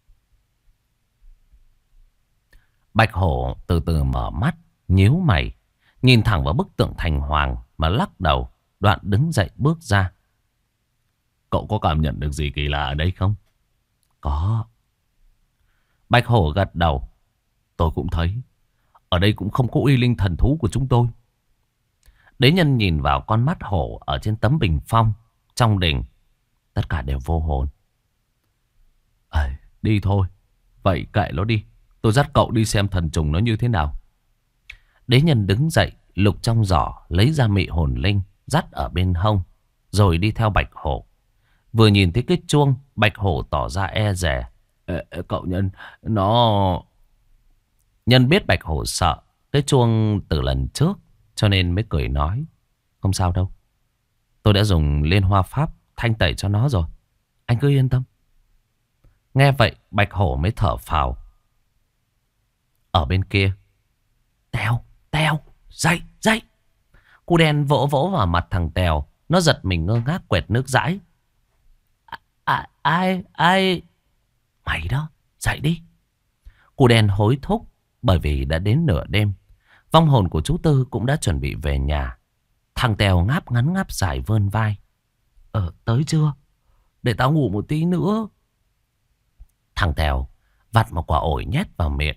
Bạch Hổ từ từ mở mắt, nhíu mày, nhìn thẳng vào bức tượng thành hoàng mà lắc đầu. Đoạn đứng dậy bước ra. Cậu có cảm nhận được gì kỳ lạ ở đây không? Có. Bạch Hổ gật đầu. Tôi cũng thấy. Ở đây cũng không có uy linh thần thú của chúng tôi. Đế Nhân nhìn vào con mắt hổ ở trên tấm bình phong trong đình. Tất cả đều vô hồn. À, đi thôi. Vậy kệ nó đi. Tôi dắt cậu đi xem thần trùng nó như thế nào. Đế Nhân đứng dậy, lục trong giỏ, lấy ra mị hồn linh, dắt ở bên hông, rồi đi theo Bạch Hổ. Vừa nhìn thấy cái chuông, Bạch Hổ tỏ ra e dè. Ê, cậu Nhân, nó... Nhân biết Bạch Hổ sợ cái chuông từ lần trước, cho nên mới cười nói. Không sao đâu. Tôi đã dùng liên hoa pháp thanh tẩy cho nó rồi. Anh cứ yên tâm. Nghe vậy Bạch Hổ mới thở phào. Ở bên kia. Tèo, Tèo, dậy, dậy. Cu đen vỗ vỗ vào mặt thằng Tèo. Nó giật mình ngơ ngác quẹt nước dãi. À, à, ai, ai? Mày đó, dậy đi. Cu đen hối thúc bởi vì đã đến nửa đêm. Vong hồn của chú Tư cũng đã chuẩn bị về nhà. Thằng Tèo ngáp ngắn ngáp dài vươn vai. Ờ, tới chưa? Để tao ngủ một tí nữa. Thằng Tèo vặt một quả ổi nhét vào miệng.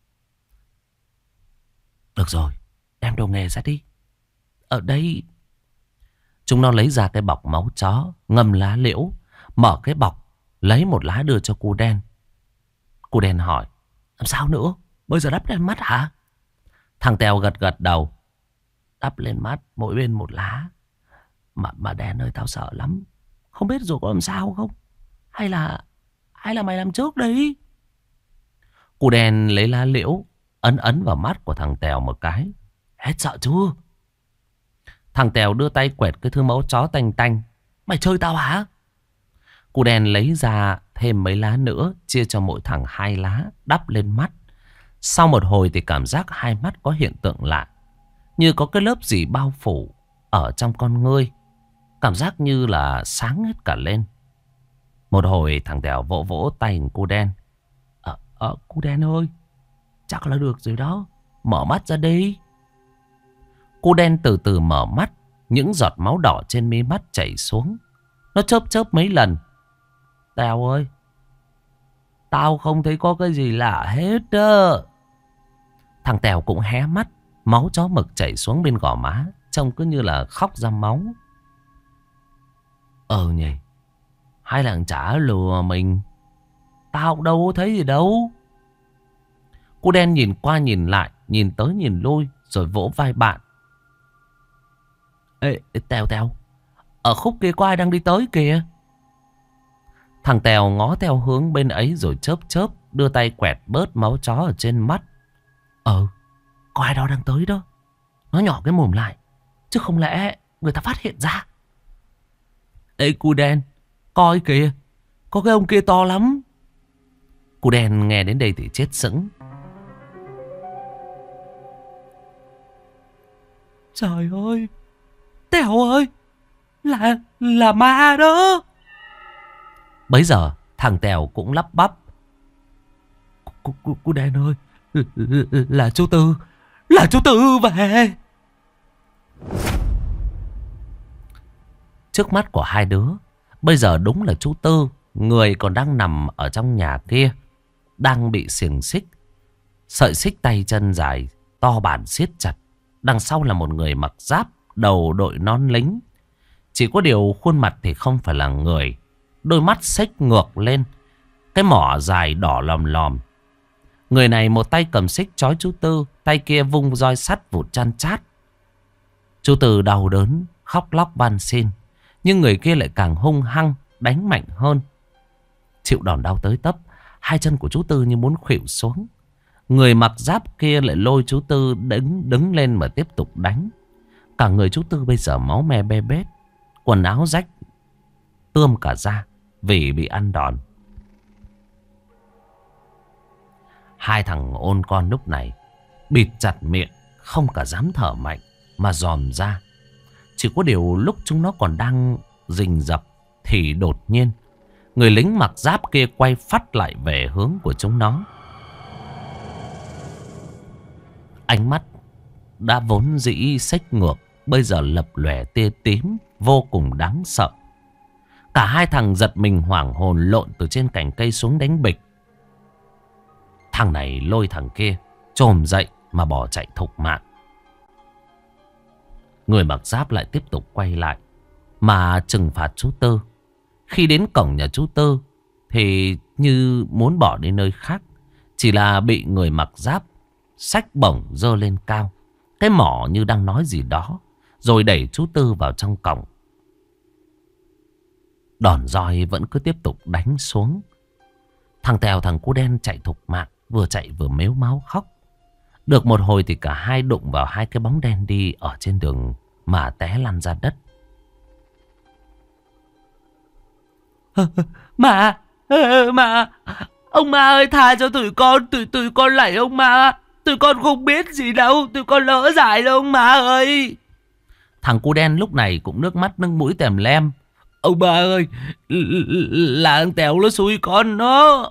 Được rồi, đem đồ nghề ra đi. Ở đây... Chúng nó lấy ra cái bọc máu chó, ngâm lá liễu, mở cái bọc, lấy một lá đưa cho cu đen. Cu đen hỏi. Làm sao nữa? Bây giờ đắp lên mắt hả? Thằng Tèo gật gật đầu. Đắp lên mắt mỗi bên một lá. Mà, mà đen ơi, tao sợ lắm. Không biết rồi có làm sao không? Hay là... Hay là mày làm trước đi? Cụ đen lấy lá liễu ấn ấn vào mắt của thằng Tèo một cái. Hết sợ chưa? Thằng Tèo đưa tay quẹt cái thứ máu chó tanh tanh. Mày chơi tao hả? Cụ đen lấy ra thêm mấy lá nữa, chia cho mỗi thằng hai lá, đắp lên mắt. Sau một hồi thì cảm giác hai mắt có hiện tượng lạ, như có cái lớp gì bao phủ ở trong con ngươi. Cảm giác như là sáng hết cả lên. Một hồi thằng Tèo vỗ vỗ tay cu đen. Ờ, ờ, cu đen ơi, chắc là được rồi đó, mở mắt ra đi. Cu đen từ từ mở mắt. Những giọt máu đỏ trên mi mắt chảy xuống. Nó chớp chớp mấy lần. Tèo ơi, tao không thấy có cái gì lạ hết đó. Thằng Tèo cũng hé mắt. Máu chó mực chảy xuống bên gò má, trông cứ như là khóc ra máu. Ờ nhỉ, hay là chả lừa mình. Tao đâu có thấy gì đâu. Cô đen nhìn qua nhìn lại, nhìn tới nhìn lui, rồi vỗ vai bạn. Ê, Tèo Tèo, ở khúc kia có ai đang đi tới kìa. Thằng Tèo ngó theo hướng bên ấy rồi chớp chớp, đưa tay quẹt bớt máu chó ở trên mắt. Ờ, có ai đó đang tới đó. Nó nhỏ cái mồm lại, chứ không lẽ người ta phát hiện ra. Ê cu đen, coi kìa, có cái ông kia to lắm. Cu đen nghe đến đây thì chết sững. Trời ơi, Tèo ơi, là là ma đó. Bấy giờ thằng Tèo cũng lắp bắp. Cu, cu, cu đen ơi, là chú Tư, là chú Tư về. Trước mắt của hai đứa bây giờ đúng là chú Tư, người còn đang nằm ở trong nhà kia, đang bị xiềng xích, sợi xích tay chân dài to bản siết chặt. Đằng sau là một người mặc giáp, đầu đội nón lính. Chỉ có điều khuôn mặt thì không phải là người. Đôi mắt xếch ngược lên, cái mỏ dài đỏ lòm lòm. Người này một tay cầm xích trói chú Tư, tay kia vung roi sắt vụt chan chát. Chú Tư đau đớn khóc lóc van xin, nhưng người kia lại càng hung hăng, đánh mạnh hơn. Chịu đòn đau tới tấp, hai chân của chú Tư như muốn khuỵu xuống. Người mặc giáp kia lại lôi chú Tư đứng đứng lên mà tiếp tục đánh. Cả người chú Tư bây giờ máu me be bết, quần áo rách tươm cả da vì bị ăn đòn. Hai thằng ôn con lúc này bịt chặt miệng, không cả dám thở mạnh mà dòm ra. Chỉ có điều lúc chúng nó còn đang rình rập thì đột nhiên người lính mặc giáp kia quay phắt lại về hướng của chúng nó. Ánh mắt đã vốn dĩ xếch ngược, bây giờ lập lòe tia tím, vô cùng đáng sợ. Cả hai thằng giật mình hoảng hồn, lộn từ trên cành cây xuống đánh bịch. Thằng này lôi thằng kia chồm dậy mà bỏ chạy thục mạng. Người mặc giáp lại tiếp tục quay lại mà trừng phạt chú Tư. Khi đến cổng nhà chú Tư thì như muốn bỏ đi nơi khác, chỉ là bị người mặc giáp xách bổng giơ lên cao, cái mỏ như đang nói gì đó, rồi đẩy chú Tư vào trong cổng. Đòn roi vẫn cứ tiếp tục đánh xuống. Thằng Tèo thằng Cu Đen chạy thục mạng, vừa chạy vừa mếu máu khóc. Được một hồi thì cả hai đụng vào hai cái bóng đen đi ở trên đường mà té lăn ra đất. Mà, mà, ông ma ơi, tha cho tụi con, tụi tụi con lạy ông ma. Tụi con không biết gì đâu, tụi con lỡ dại đâu ông ma ơi. Thằng Cu Đen lúc này cũng nước mắt nâng mũi tèm lem. Ông ba ơi, là thằng Tèo nó xui con nó.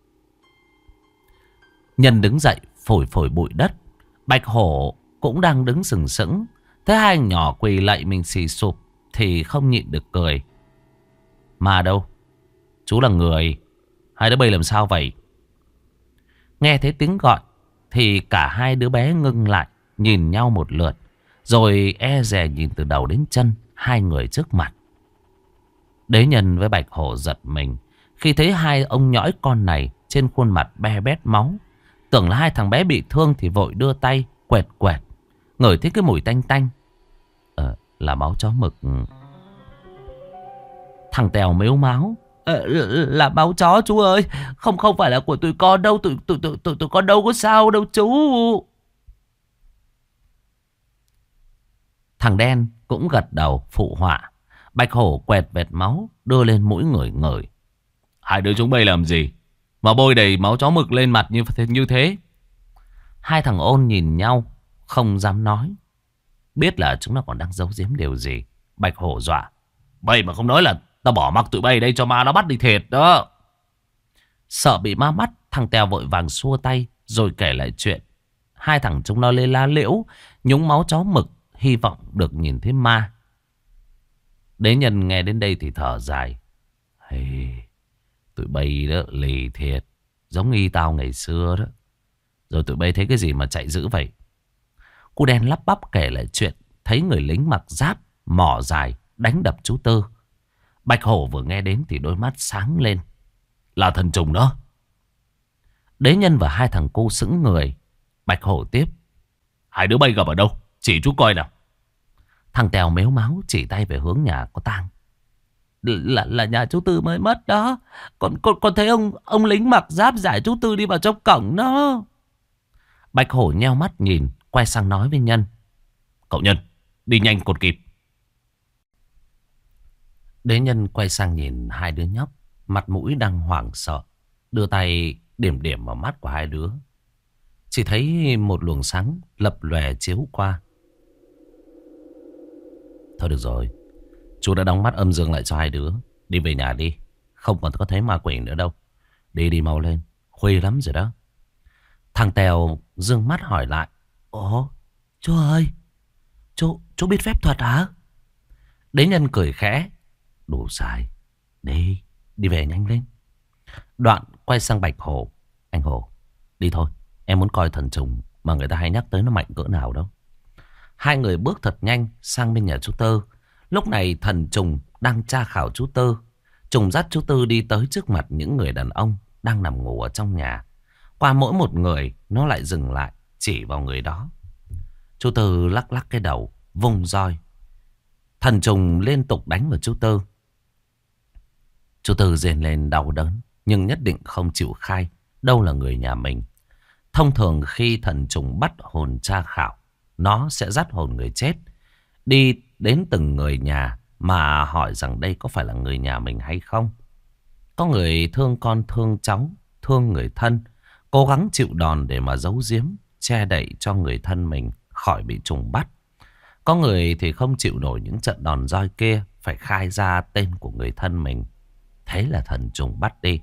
Nhân đứng dậy phổi phổi bụi đất. Bạch Hổ cũng đang đứng sừng sững. Thế hai anh nhỏ quỳ lạy mình xì sụp thì không nhịn được cười. Mà đâu, chú là người, hai đứa bay làm sao vậy? Nghe thấy tiếng gọi thì cả hai đứa bé ngưng lại, nhìn nhau một lượt, rồi e dè nhìn từ đầu đến chân hai người trước mặt. Đế Nhân với Bạch Hổ giật mình khi thấy hai ông nhõi con này trên khuôn mặt be bét máu. Tưởng là hai thằng bé bị thương thì vội đưa tay quẹt quẹt, ngửi thấy cái mùi tanh tanh. Ờ, là máu chó mực. Thằng Tèo mếu máu. Ờ, là máu chó chú ơi. Không không phải là của tụi con đâu. Tụi, tụi, tụi, tụi, tụi con đâu có sao đâu chú. Thằng đen cũng gật đầu phụ họa. Bạch hổ quẹt vệt máu đưa lên mũi ngửi ngửi. Hai đứa chúng bay làm gì mà bôi đầy máu chó mực lên mặt như thế, như thế? Hai thằng ôn nhìn nhau không dám nói. Biết là chúng nó còn đang giấu giếm điều gì. Bạch hổ dọa. Bay mà không nói là tao bỏ mặc tụi bay đây cho ma nó bắt đi thiệt đó. Sợ bị ma bắt, thằng Tèo vội vàng xua tay rồi kể lại chuyện. Hai thằng chúng nó lên lá liễu nhúng máu chó mực, hy vọng được nhìn thấy ma. Đế Nhân nghe đến đây thì thở dài. Hey, tụi bay đó lì thiệt, giống y tao ngày xưa đó. Rồi tụi bay thấy cái gì mà chạy dữ vậy? Cu đen lắp bắp kể lại chuyện thấy người lính mặc giáp mỏ dài đánh đập chú Tư. Bạch hổ vừa nghe đến thì đôi mắt sáng lên. Là thần trùng đó. Đế Nhân và hai thằng cu sững người. Bạch hổ tiếp. Hai đứa bay gặp ở đâu? Chỉ chú coi nào. Thằng Tèo mếu máu chỉ tay về hướng nhà có tang. Là là nhà chú Tư mới mất đó. Còn con con thấy ông ông lính mặc giáp giải chú Tư đi vào trong cổng đó. Bạch hổ nheo mắt nhìn, quay sang nói với Nhân. Cậu Nhân, đi nhanh còn kịp. Đế Nhân quay sang nhìn hai đứa nhóc, mặt mũi đang hoảng sợ, đưa tay điểm điểm vào mắt của hai đứa. Chỉ thấy một luồng sáng lập lòe chiếu qua. Thôi được rồi, chú đã đóng mắt âm dương lại cho hai đứa. Đi về nhà đi, không còn có thấy ma quỷ nữa đâu. Đi đi mau lên, khuya lắm rồi đó. Thằng Tèo dương mắt hỏi lại. Ồ, chú ơi, chú, chú biết phép thuật hả? Đế Nhân cười khẽ. Đủ sai, đi, đi về nhanh lên. Đoạn quay sang Bạch Hổ. Anh Hổ, đi thôi, em muốn coi thần trùng mà người ta hay nhắc tới nó mạnh cỡ nào đâu. Hai người bước thật nhanh sang bên nhà chú Tư. Lúc này thần trùng đang tra khảo chú Tư. Trùng dắt chú Tư đi tới trước mặt những người đàn ông đang nằm ngủ ở trong nhà. Qua mỗi một người nó lại dừng lại, chỉ vào người đó. Chú Tư lắc lắc cái đầu, vung roi. Thần trùng liên tục đánh vào chú Tư. Chú Tư rên lên đau đớn, nhưng nhất định không chịu khai đâu là người nhà mình. Thông thường khi thần trùng bắt hồn tra khảo, nó sẽ dắt hồn người chết đi đến từng người nhà mà hỏi rằng đây có phải là người nhà mình hay không. Có người thương con thương cháu, thương người thân, cố gắng chịu đòn để mà giấu giếm, che đậy cho người thân mình khỏi bị trùng bắt. Có người thì không chịu nổi những trận đòn roi kia, phải khai ra tên của người thân mình. Thế là thần trùng bắt đi.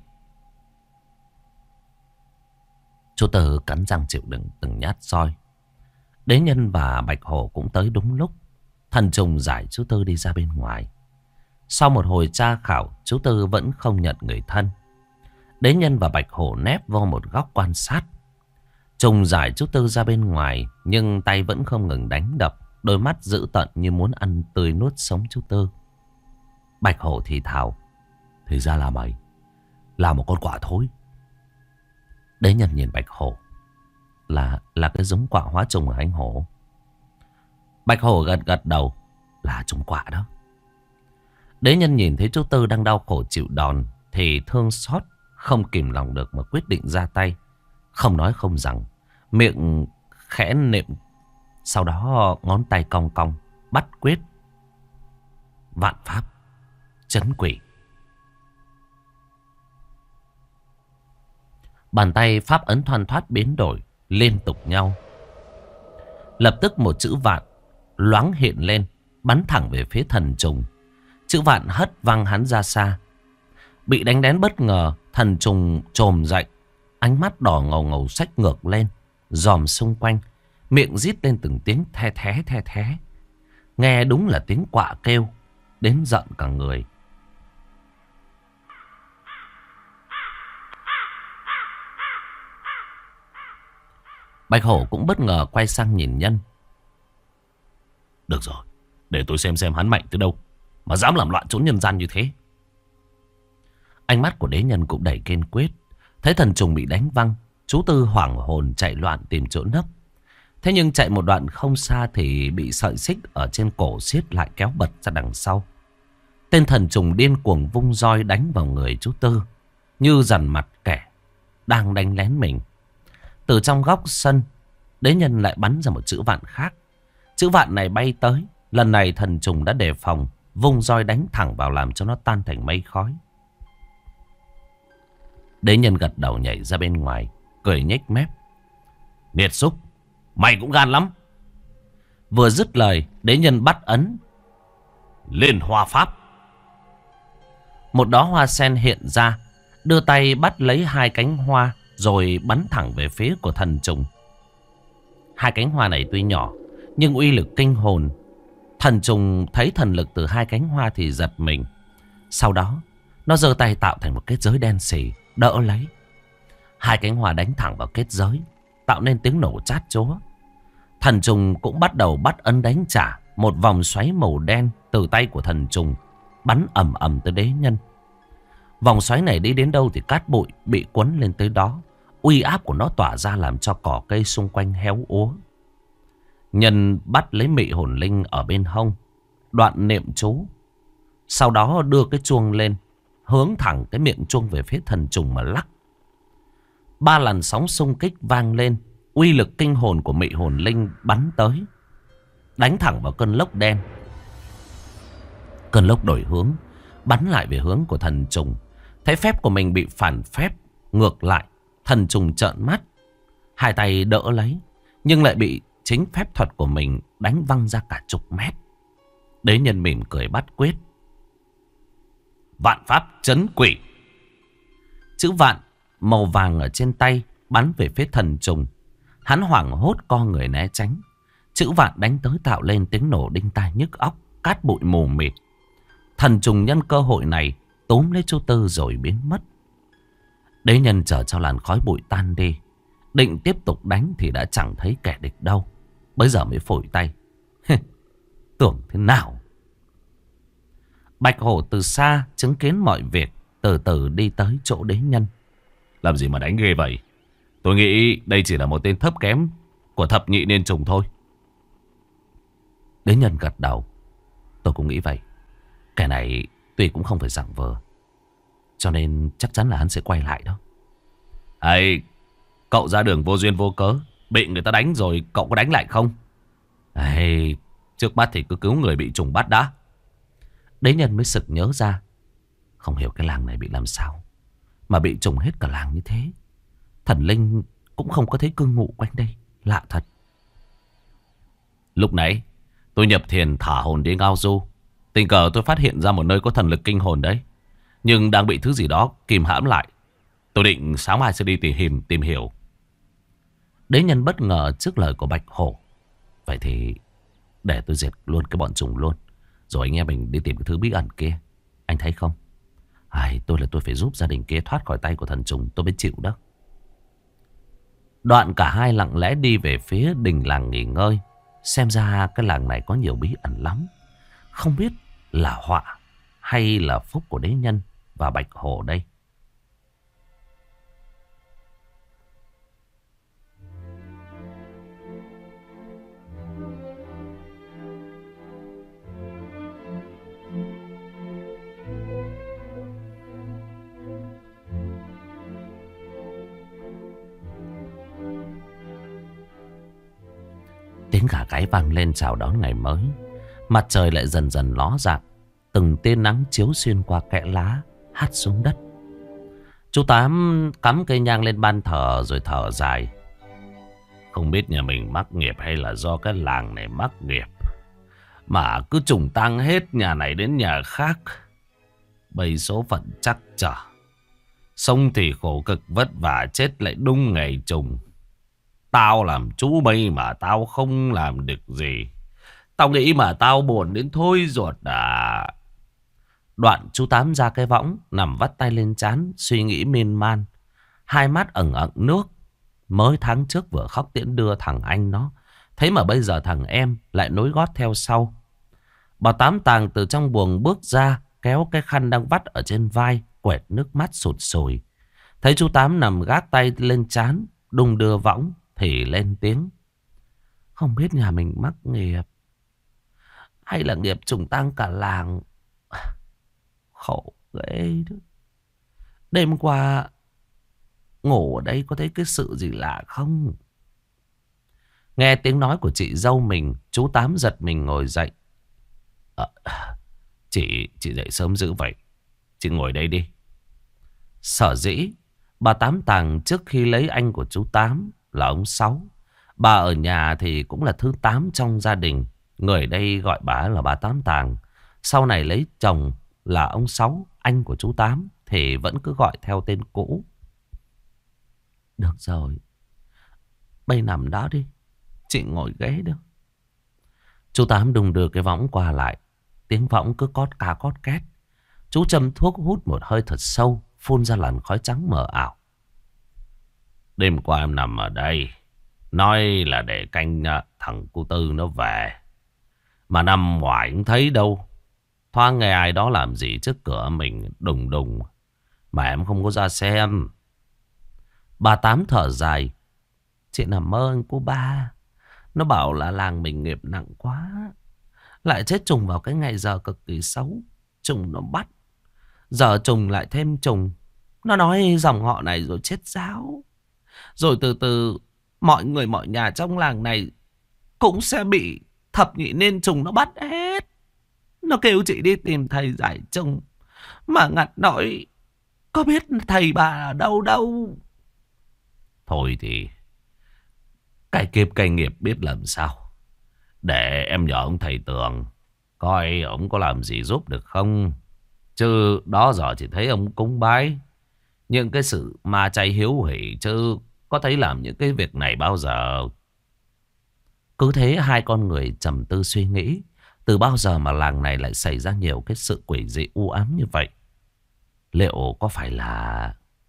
Chú Tư cắn răng chịu đựng từng nhát roi. Đế Nhân và Bạch Hổ cũng tới đúng lúc. Thần trùng giải chú Tư đi ra bên ngoài. Sau một hồi tra khảo, chú Tư vẫn không nhận người thân. Đế Nhân và Bạch Hổ nép vô một góc quan sát. Trùng giải chú Tư ra bên ngoài, nhưng tay vẫn không ngừng đánh đập, đôi mắt dữ tợn như muốn ăn tươi nuốt sống chú Tư. Bạch Hổ thì thào. Thì ra là mày, là một con quạ thối. Đế Nhân nhìn Bạch Hổ. Là là cái giống quạ hóa trùng ở anh Hổ. Bạch Hổ gật gật đầu. Là trùng quạ đó. Đế Nhân nhìn thấy chú Tư đang đau khổ chịu đòn thì thương xót, không kìm lòng được mà quyết định ra tay. Không nói không rằng, miệng khẽ nệm, sau đó ngón tay cong cong bắt quyết vạn pháp trấn quỷ. Bàn tay pháp ấn thoăn thoắt biến đổi liên tục nhau. Lập tức một chữ vạn loáng hiện lên, bắn thẳng về phía thần trùng. Chữ vạn hất văng hắn ra xa. Bị đánh đến bất ngờ, thần trùng trồm dậy, ánh mắt đỏ ngầu ngầu xách ngược lên, dòm xung quanh, miệng rít lên từng tiếng the thé the thé. Nghe đúng là tiếng quạ kêu, đến giận cả người. Bạch Hổ cũng bất ngờ quay sang nhìn Nhân. Được rồi, để tôi xem xem hắn mạnh tới đâu mà dám làm loạn trốn nhân gian như thế. Ánh mắt của Đế Nhân cũng đầy kiên quyết. Thấy thần trùng bị đánh văng, chú Tư hoảng hồn chạy loạn tìm chỗ nấp. Thế nhưng chạy một đoạn không xa thì bị sợi xích ở trên cổ siết lại kéo bật ra đằng sau. Tên thần trùng điên cuồng vung roi đánh vào người chú Tư, như dằn mặt kẻ đang đánh lén mình. Từ trong góc sân, đế nhân lại bắn ra một chữ vạn khác. Chữ vạn này bay tới. Lần này thần trùng đã đề phòng, vung roi đánh thẳng vào làm cho nó tan thành mây khói. Đế nhân gật đầu nhảy ra bên ngoài, cười nhếch mép. Nghiệt xúc, mày cũng gan lắm. Vừa dứt lời, đế nhân bắt ấn Liên Hoa Pháp. Một đóa hoa sen hiện ra, đưa tay bắt lấy hai cánh hoa rồi bắn thẳng về phía của thần trùng. Hai cánh hoa này tuy nhỏ nhưng uy lực kinh hồn. Thần trùng thấy thần lực từ hai cánh hoa thì giật mình. Sau đó nó giơ tay tạo thành một kết giới đen xì đỡ lấy. Hai cánh hoa đánh thẳng vào kết giới, tạo nên tiếng nổ chát chúa. Thần trùng cũng bắt đầu bắt ấn đánh trả. Một vòng xoáy màu đen từ tay của thần trùng bắn ầm ầm tới đế nhân. Vòng xoáy này đi đến đâu thì cát bụi bị quấn lên tới đó. Uy áp của nó tỏa ra làm cho cỏ cây xung quanh héo úa. Nhân bắt lấy mị hồn linh ở bên hông, đoạn niệm chú. Sau đó đưa cái chuông lên, hướng thẳng cái miệng chuông về phía thần trùng mà lắc. Ba làn sóng xung kích vang lên. Uy lực kinh hồn của mị hồn linh bắn tới, đánh thẳng vào cơn lốc đen. Cơn lốc đổi hướng, bắn lại về hướng của thần trùng. Thấy phép của mình bị phản phép ngược lại, thần trùng trợn mắt, hai tay đỡ lấy, nhưng lại bị chính phép thuật của mình đánh văng ra cả chục mét. Đế nhân mỉm cười bắt quyết. Vạn pháp trấn quỷ. Chữ vạn màu vàng ở trên tay bắn về phía thần trùng. Hắn hoảng hốt co người né tránh. Chữ vạn đánh tới tạo lên tiếng nổ đinh tai nhức óc, cát bụi mù mịt. Thần trùng nhân cơ hội này túm lấy chú Tư rồi biến mất. Đế nhân chờ cho làn khói bụi tan đi, định tiếp tục đánh thì đã chẳng thấy kẻ địch đâu. Bây giờ mới phủi tay. Tưởng thế nào? Bạch hổ từ xa chứng kiến mọi việc, từ từ đi tới chỗ đế nhân. Làm gì mà đánh ghê vậy? Tôi nghĩ đây chỉ là một tên thấp kém của thập nhị niên trùng thôi. Đế nhân gật đầu. Tôi cũng nghĩ vậy. Kẻ này tuy cũng không phải dạng vờ, cho nên chắc chắn là hắn sẽ quay lại đó. Hay, cậu ra đường vô duyên vô cớ, bị người ta đánh rồi cậu có đánh lại không? Hay, trước mắt thì cứ cứu người bị trùng bắt đã. Đế nhân mới sực nhớ ra. Không hiểu cái làng này bị làm sao mà bị trùng hết cả làng như thế. Thần linh cũng không có thấy cư ngụ quanh đây. Lạ thật. Lúc nãy tôi nhập thiền thả hồn đi ngao du, tình cờ tôi phát hiện ra một nơi có thần lực kinh hồn đấy, nhưng đang bị thứ gì đó kìm hãm lại. Tôi định sáng mai sẽ đi tìm hiểu, tìm hiểu. Đế nhân bất ngờ trước lời của Bạch Hổ. Vậy thì để tôi diệt luôn cái bọn trùng luôn, rồi anh em mình đi tìm cái thứ bí ẩn kia. Anh thấy không? Ai, tôi là tôi phải giúp gia đình kia thoát khỏi tay của thần trùng, tôi mới chịu đó. Đoạn cả hai lặng lẽ đi về phía đình làng nghỉ ngơi. Xem ra cái làng này có nhiều bí ẩn lắm. Không biết là họa hay là phúc của đế nhân và Bạch Hổ đây. Tiếng gà gáy vang lên chào đón ngày mới. Mặt trời lại dần dần ló dạng. Từng tia nắng chiếu xuyên qua kẽ lá, hắt xuống đất. Chú Tám cắm cây nhang lên ban thờ rồi thở dài. Không biết nhà mình mắc nghiệp hay là do cái làng này mắc nghiệp, mà cứ trùng tăng hết nhà này đến nhà khác. Bây số phận chắc trở. Sống thì khổ cực vất vả, chết lại đúng ngày trùng. Tao làm chú bây mà tao không làm được gì. Tao nghĩ mà tao buồn đến thôi ruột à. Đoạn chú Tám ra cái võng, nằm vắt tay lên trán, suy nghĩ miên man. Hai mắt ẩn ẩn nước. Mới tháng trước vừa khóc tiễn đưa thằng anh nó, thế mà bây giờ thằng em lại nối gót theo sau. Bà Tám Tàng từ trong buồng bước ra, kéo cái khăn đang vắt ở trên vai, quẹt nước mắt sụt sùi. Thấy chú Tám nằm gác tay lên trán, đung đưa võng thì lên tiếng. Không biết nhà mình mắc nghiệp hay là nghiệp trùng tăng cả làng. Khổ ghê đó. Đêm qua ngủ ở đây có thấy cái sự gì lạ không? Nghe tiếng nói của chị dâu mình, chú Tám giật mình ngồi dậy. À, chị, chị dậy sớm dữ vậy. Chị ngồi đây đi. Sở dĩ bà Tám Tàng trước khi lấy anh của chú Tám là ông Sáu. Bà ở nhà thì cũng là thứ tám trong gia đình. Người đây gọi bà là bà Tám Tàng. Sau này lấy chồng là ông Sáu, anh của chú Tám, thì vẫn cứ gọi theo tên cũ. Được rồi, bây nằm đó đi, chị ngồi ghế được. Chú Tám đùng đưa cái võng qua lại. Tiếng võng cứ cót ca cót két. Chú châm thuốc hút một hơi thật sâu, phun ra làn khói trắng mờ ảo. Đêm qua em nằm ở đây, nói là để canh thằng cô Tư nó về. Mà nằm ngoài cũng thấy đâu. Thoáng nghe ai đó làm gì trước cửa mình đùng đùng, mà em không có ra xem. Bà Tám thở dài. Chị nằm mơ anh cô ba. Nó bảo là làng mình nghiệp nặng quá, lại chết trùng vào cái ngày giờ cực kỳ xấu. Trùng nó bắt, giờ trùng lại thêm trùng. Nó nói dòng họ này rồi chết ráo. Rồi từ từ mọi người mọi nhà trong làng này cũng sẽ bị thập nhị nên trùng nó bắt hết. Nó kêu chị đi tìm thầy giải trùng, mà ngặt nỗi có biết thầy bà ở đâu đâu. Thôi thì cái kiếp cây nghiệp biết làm sao. Để em nhờ ông thầy Tường coi ông có làm gì giúp được không. Chứ đó giờ chỉ thấy ông cúng bái những cái sự ma chay hiếu hỉ, chứ có thấy làm những cái việc này bao giờ. Cứ thế hai con người trầm tư suy nghĩ. Từ bao giờ mà làng này lại xảy ra nhiều cái sự quỷ dị u ám như vậy? Liệu có phải là...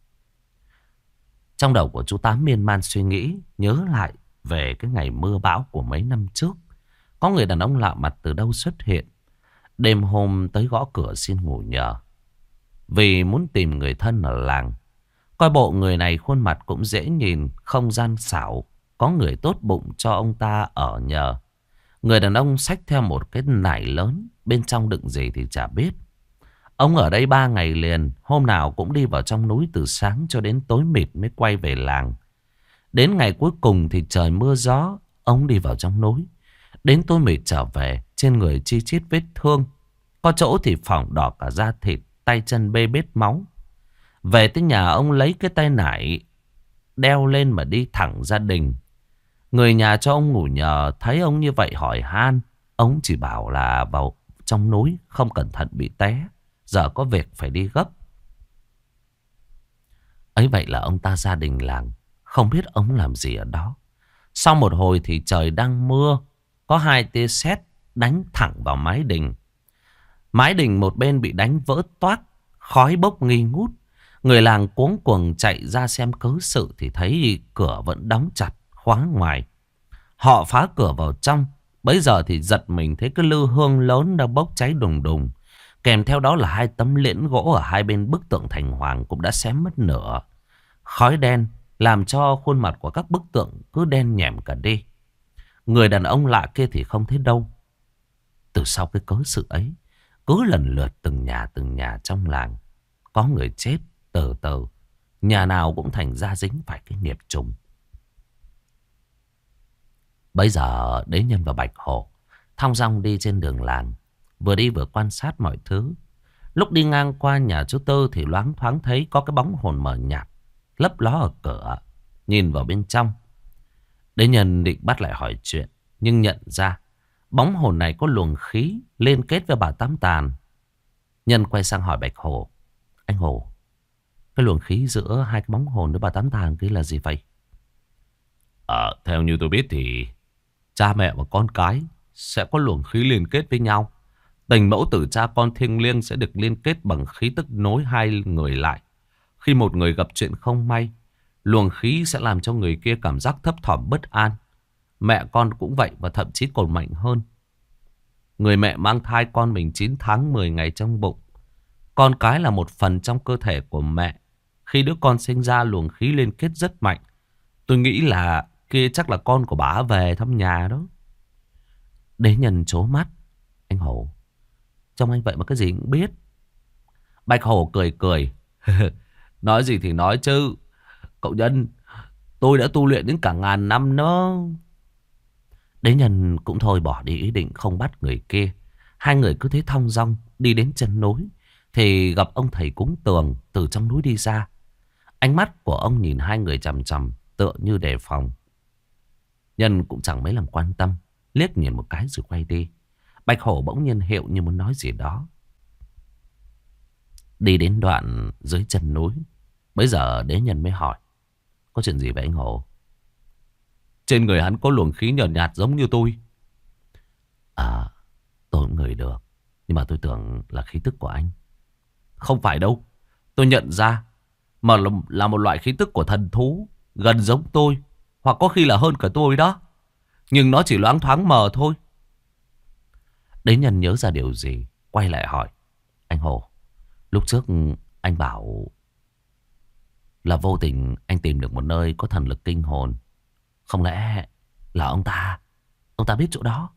Trong đầu của chú Tám miên man suy nghĩ, nhớ lại về cái ngày mưa bão của mấy năm trước. Có người đàn ông lạ mặt từ đâu xuất hiện. Đêm hôm tới gõ cửa xin ngủ nhờ, vì muốn tìm người thân ở làng. Coi bộ người này khuôn mặt cũng dễ nhìn, không gian xảo. Có người tốt bụng cho ông ta ở nhờ. Người đàn ông xách theo một cái nải lớn, bên trong đựng gì thì chả biết. Ông ở đây ba ngày liền, hôm nào cũng đi vào trong núi từ sáng cho đến tối mịt mới quay về làng. Đến ngày cuối cùng thì trời mưa gió, ông đi vào trong núi. Đến tối mịt trở về, trên người chi chít vết thương. Có chỗ thì phỏng đỏ cả da thịt, tay chân bê bết máu. Về tới nhà ông lấy cái tay nải đeo lên mà đi thẳng gia đình. Người nhà cho ông ngủ nhờ thấy ông như vậy hỏi han. Ông chỉ bảo là vào trong núi không cẩn thận bị té, giờ có việc phải đi gấp. Ấy vậy là ông ta ra đình làng, không biết ông làm gì ở đó. Sau một hồi thì trời đang mưa, có hai tia sét đánh thẳng vào mái đình. Mái đình một bên bị đánh vỡ toác, khói bốc nghi ngút. Người làng cuống cuồng chạy ra xem cớ sự thì thấy cửa vẫn đóng chặt, khóa ngoài. Họ phá cửa vào trong, bấy giờ thì giật mình thấy cái lư hương lớn đang bốc cháy đùng đùng. Kèm theo đó là hai tấm liễn gỗ ở hai bên bức tượng thành hoàng cũng đã xém mất nửa. Khói đen làm cho khuôn mặt của các bức tượng cứ đen nhẻm cả đi. Người đàn ông lạ kia thì không thấy đâu. Từ sau cái cớ sự ấy, cứ lần lượt từng nhà từng nhà trong làng có người chết từ từ, nhà nào cũng thành ra dính phải cái nghiệp trùng. Bây giờ Đế Nhân và Bạch Hổ thong dong đi trên đường làng, vừa đi vừa quan sát mọi thứ. Lúc đi ngang qua nhà chú Tư thì loáng thoáng thấy có cái bóng hồn mờ nhạt lấp ló ở cửa. Nhìn vào bên trong, Đế Nhân định bắt lại hỏi chuyện, nhưng nhận ra bóng hồn này có luồng khí liên kết với bà Tám Tàn. Nhân quay sang hỏi Bạch Hổ: Anh Hổ, cái luồng khí giữa hai cái bóng hồn với bà Tám Tàn kia là gì vậy? Ờ, theo như tôi biết thì cha mẹ và con cái sẽ có luồng khí liên kết với nhau. Tình mẫu tử cha con thiêng liêng sẽ được liên kết bằng khí tức nối hai người lại. Khi một người gặp chuyện không may, luồng khí sẽ làm cho người kia cảm giác thấp thỏm bất an. Mẹ con cũng vậy và thậm chí còn mạnh hơn. Người mẹ mang thai con mình chín tháng mười ngày trong bụng. Con cái là một phần trong cơ thể của mẹ. Khi đứa con sinh ra luồng khí liên kết rất mạnh. Tôi nghĩ là kia chắc là con của bà về thăm nhà đó. Đế Nhân trố mắt: Anh Hổ, trông anh vậy mà cái gì cũng biết. Bạch Hổ cười cười. Nói gì thì nói chứ. Cậu Nhân, tôi đã tu luyện đến cả ngàn năm nữa. Đế Nhân cũng thôi bỏ đi ý định không bắt người kia. Hai người cứ thế thong dong đi đến chân núi. Thì gặp ông thầy cúng tường từ trong núi đi ra. Ánh mắt của ông nhìn hai người chằm chằm, tựa như đề phòng. Nhân cũng chẳng mấy làm quan tâm, liếc nhìn một cái rồi quay đi. Bạch Hổ bỗng nhiên hiệu như muốn nói gì đó. Đi đến đoạn dưới chân núi, bấy giờ Đế Nhân mới hỏi: có chuyện gì vậy anh Hổ? Trên người hắn có luồng khí nhợt nhạt giống như tôi. À, tôi cũng ngửi được, nhưng mà tôi tưởng là khí tức của anh. Không phải đâu, tôi nhận ra mà là, là một loại khí tức của thần thú, gần giống tôi, hoặc có khi là hơn cả tôi đó. Nhưng nó chỉ loáng thoáng mờ thôi. Đế Nhân nhớ ra điều gì, quay lại hỏi: anh Hồ, lúc trước anh bảo là vô tình anh tìm được một nơi có thần lực kinh hồn. Không lẽ là ông ta Ông ta biết chỗ đó?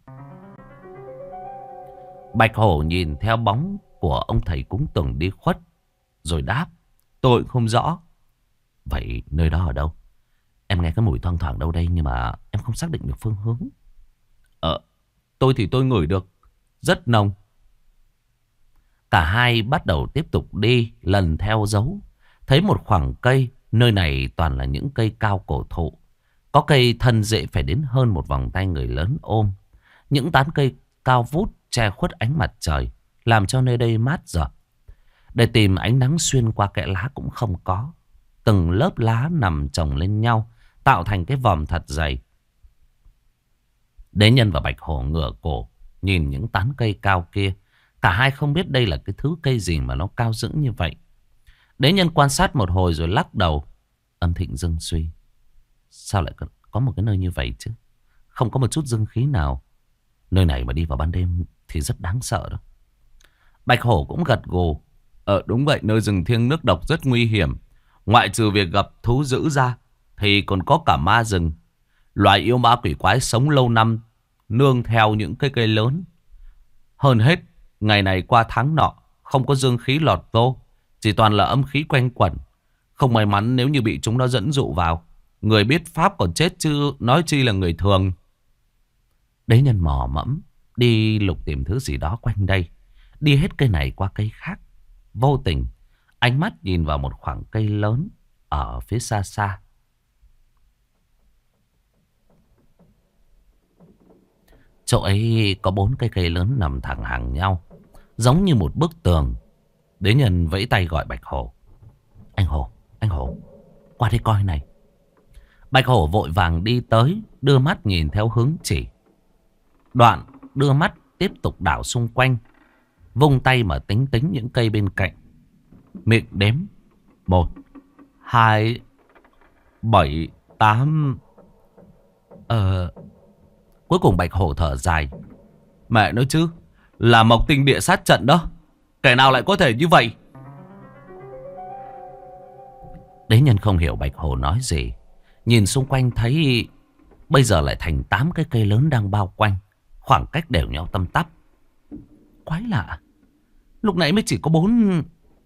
Bạch Hổ nhìn theo bóng của ông thầy cúng tường đi khuất, rồi đáp: tôi không rõ. Vậy nơi đó ở đâu? Em nghe cái mùi thoang thoảng đâu đây, nhưng mà em không xác định được phương hướng. Ờ, tôi thì tôi ngửi được, rất nồng. Cả hai bắt đầu tiếp tục đi lần theo dấu. Thấy một khoảng cây, nơi này toàn là những cây cao cổ thụ. Có cây thân rễ phải đến hơn một vòng tay người lớn ôm. Những tán cây cao vút che khuất ánh mặt trời, làm cho nơi đây mát rợp. Để tìm ánh nắng xuyên qua kẽ lá cũng không có. Từng lớp lá nằm chồng lên nhau, tạo thành cái vòm thật dày. Đế Nhân và Bạch Hổ ngửa cổ nhìn những tán cây cao kia. Cả hai không biết đây là cái thứ cây gì mà nó cao dữ như vậy. Đế Nhân quan sát một hồi rồi lắc đầu: âm thịnh dương suy. Sao lại có một cái nơi như vậy chứ? Không có một chút dương khí nào. Nơi này mà đi vào ban đêm thì rất đáng sợ đó. Bạch Hổ cũng gật gù: Ờ đúng vậy, nơi rừng thiêng nước độc rất nguy hiểm. Ngoại trừ việc gặp thú dữ ra thì còn có cả ma rừng. Loài yêu ma quỷ quái sống lâu năm, nương theo những cây cây lớn. Hơn hết, ngày này qua tháng nọ, không có dương khí lọt vô, chỉ toàn là âm khí quanh quẩn. Không may mắn nếu như bị chúng nó dẫn dụ vào, người biết pháp còn chết chứ nói chi là người thường. Đế Nhân mò mẫm đi lục tìm thứ gì đó quanh đây. Đi hết cây này qua cây khác. Vô tình ánh mắt nhìn vào một khoảng cây lớn ở phía xa xa. Chỗ ấy có bốn cây cây lớn nằm thẳng hàng nhau, giống như một bức tường. Đế Nhân vẫy tay gọi Bạch Hổ: anh Hổ, anh Hổ, qua đây coi này. Bạch Hổ vội vàng đi tới, đưa mắt nhìn theo hướng chỉ. Đoạn đưa mắt tiếp tục đảo xung quanh, vung tay mà tính tính những cây bên cạnh. Miệng đếm: một, hai, bảy, tám. Ờ... Cuối cùng Bạch Hổ thở dài: mẹ nói chứ, là Mộc Tinh địa sát trận đó. Kẻ nào lại có thể như vậy? Đế Nhân không hiểu Bạch Hổ nói gì. Nhìn xung quanh thấy bây giờ lại thành tám cái cây lớn đang bao quanh, khoảng cách đều nhau tăm tắp. Quái lạ, lúc nãy mới chỉ có bốn.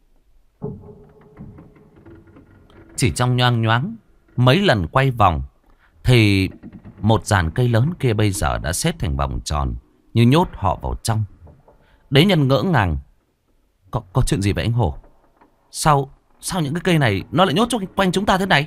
Chỉ trong nhoang nhoáng mấy lần quay vòng thì một dàn cây lớn kia bây giờ đã xếp thành vòng tròn, như nhốt họ vào trong. Đế Nhân ngỡ ngàng: Có, có chuyện gì vậy anh Hổ? Sao Sao những cái cây này nó lại nhốt cho quanh chúng ta thế này?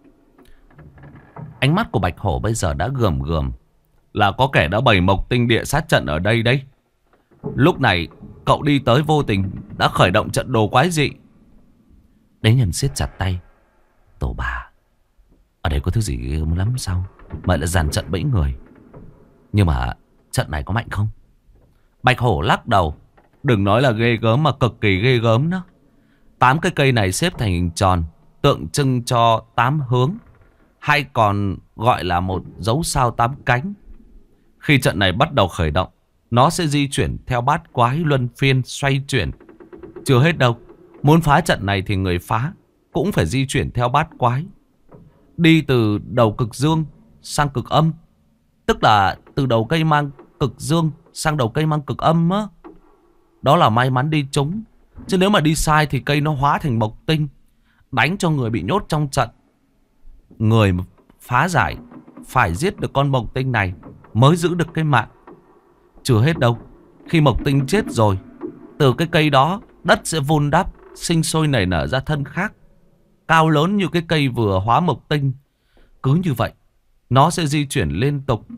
Ánh mắt của Bạch Hổ bây giờ đã gườm gườm: là có kẻ đã bày Mộc Tinh địa sát trận ở đây đấy. Lúc này cậu đi tới vô tình đã khởi động trận đồ quái dị. Đế Nhân siết chặt tay: tổ bà, ở đây có thứ gì ghê gớm lắm sao mà lại dàn trận bẫy người? Nhưng mà trận này có mạnh không? Bạch Hổ lắc đầu: đừng nói là ghê gớm mà cực kỳ ghê gớm đó. Tám cái cây này xếp thành hình tròn, tượng trưng cho tám hướng, hay còn gọi là một dấu sao tám cánh. Khi trận này bắt đầu khởi động, nó sẽ di chuyển theo bát quái luân phiên xoay chuyển. Chưa hết đâu, muốn phá trận này thì người phá cũng phải di chuyển theo bát quái, đi từ đầu cực dương sang cực âm. Tức là từ đầu cây mang cực dương sang đầu cây mang cực âm á. Đó là may mắn đi trúng. Chứ nếu mà đi sai thì cây nó hóa thành mộc tinh, đánh cho người bị nhốt trong trận. Người mà phá giải phải giết được con mộc tinh này mới giữ được cái mạng. Chưa hết đâu, khi mộc tinh chết rồi, từ cái cây đó đất sẽ vun đắp, sinh sôi nảy nở ra thân khác, cao lớn như cái cây vừa hóa mộc tinh. Cứ như vậy, nó sẽ di chuyển liên tục.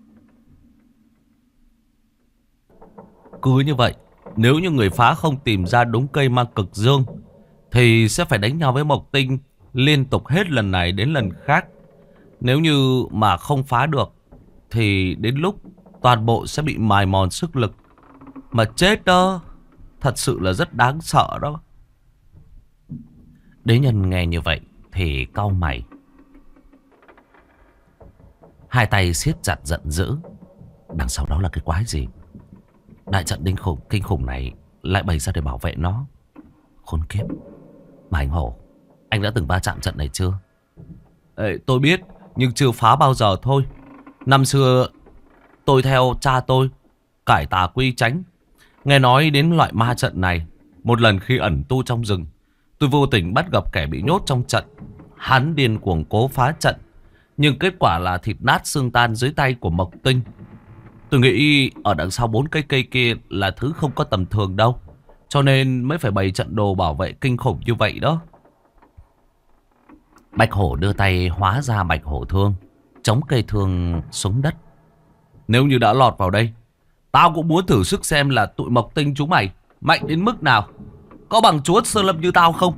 Cứ như vậy, nếu như người phá không tìm ra đúng cây ma cực dương thì sẽ phải đánh nhau với mộc tinh liên tục hết lần này đến lần khác. Nếu như mà không phá được thì đến lúc toàn bộ sẽ bị mài mòn sức lực mà chết đó. Thật sự là rất đáng sợ đó. Đế nhân nghe như vậy thì cau mày, hai tay siết chặt giận dữ. Đằng sau đó là cái quái gì? Đại trận đinh khủng, kinh khủng này lại bày ra để bảo vệ nó. Khốn kiếp. Mà anh Hổ, anh đã từng va chạm trận này chưa? Ê, tôi biết, nhưng chưa phá bao giờ thôi. Năm xưa tôi theo cha tôi cải tà quy chánh, nghe nói đến loại ma trận này. Một lần khi ẩn tu trong rừng, tôi vô tình bắt gặp kẻ bị nhốt trong trận. Hắn điên cuồng cố phá trận, nhưng kết quả là thịt nát xương tan dưới tay của mộc tinh. Tôi nghĩ ở đằng sau bốn cây cây kia là thứ không có tầm thường đâu, cho nên mới phải bày trận đồ bảo vệ kinh khủng như vậy đó. Bạch Hổ đưa tay hóa ra bạch hổ thương, chống cây thương xuống đất. Nếu như đã lọt vào đây, tao cũng muốn thử sức xem là tụi mộc tinh chúng mày mạnh đến mức nào. Có bằng chúa Sơn Lâm như tao không?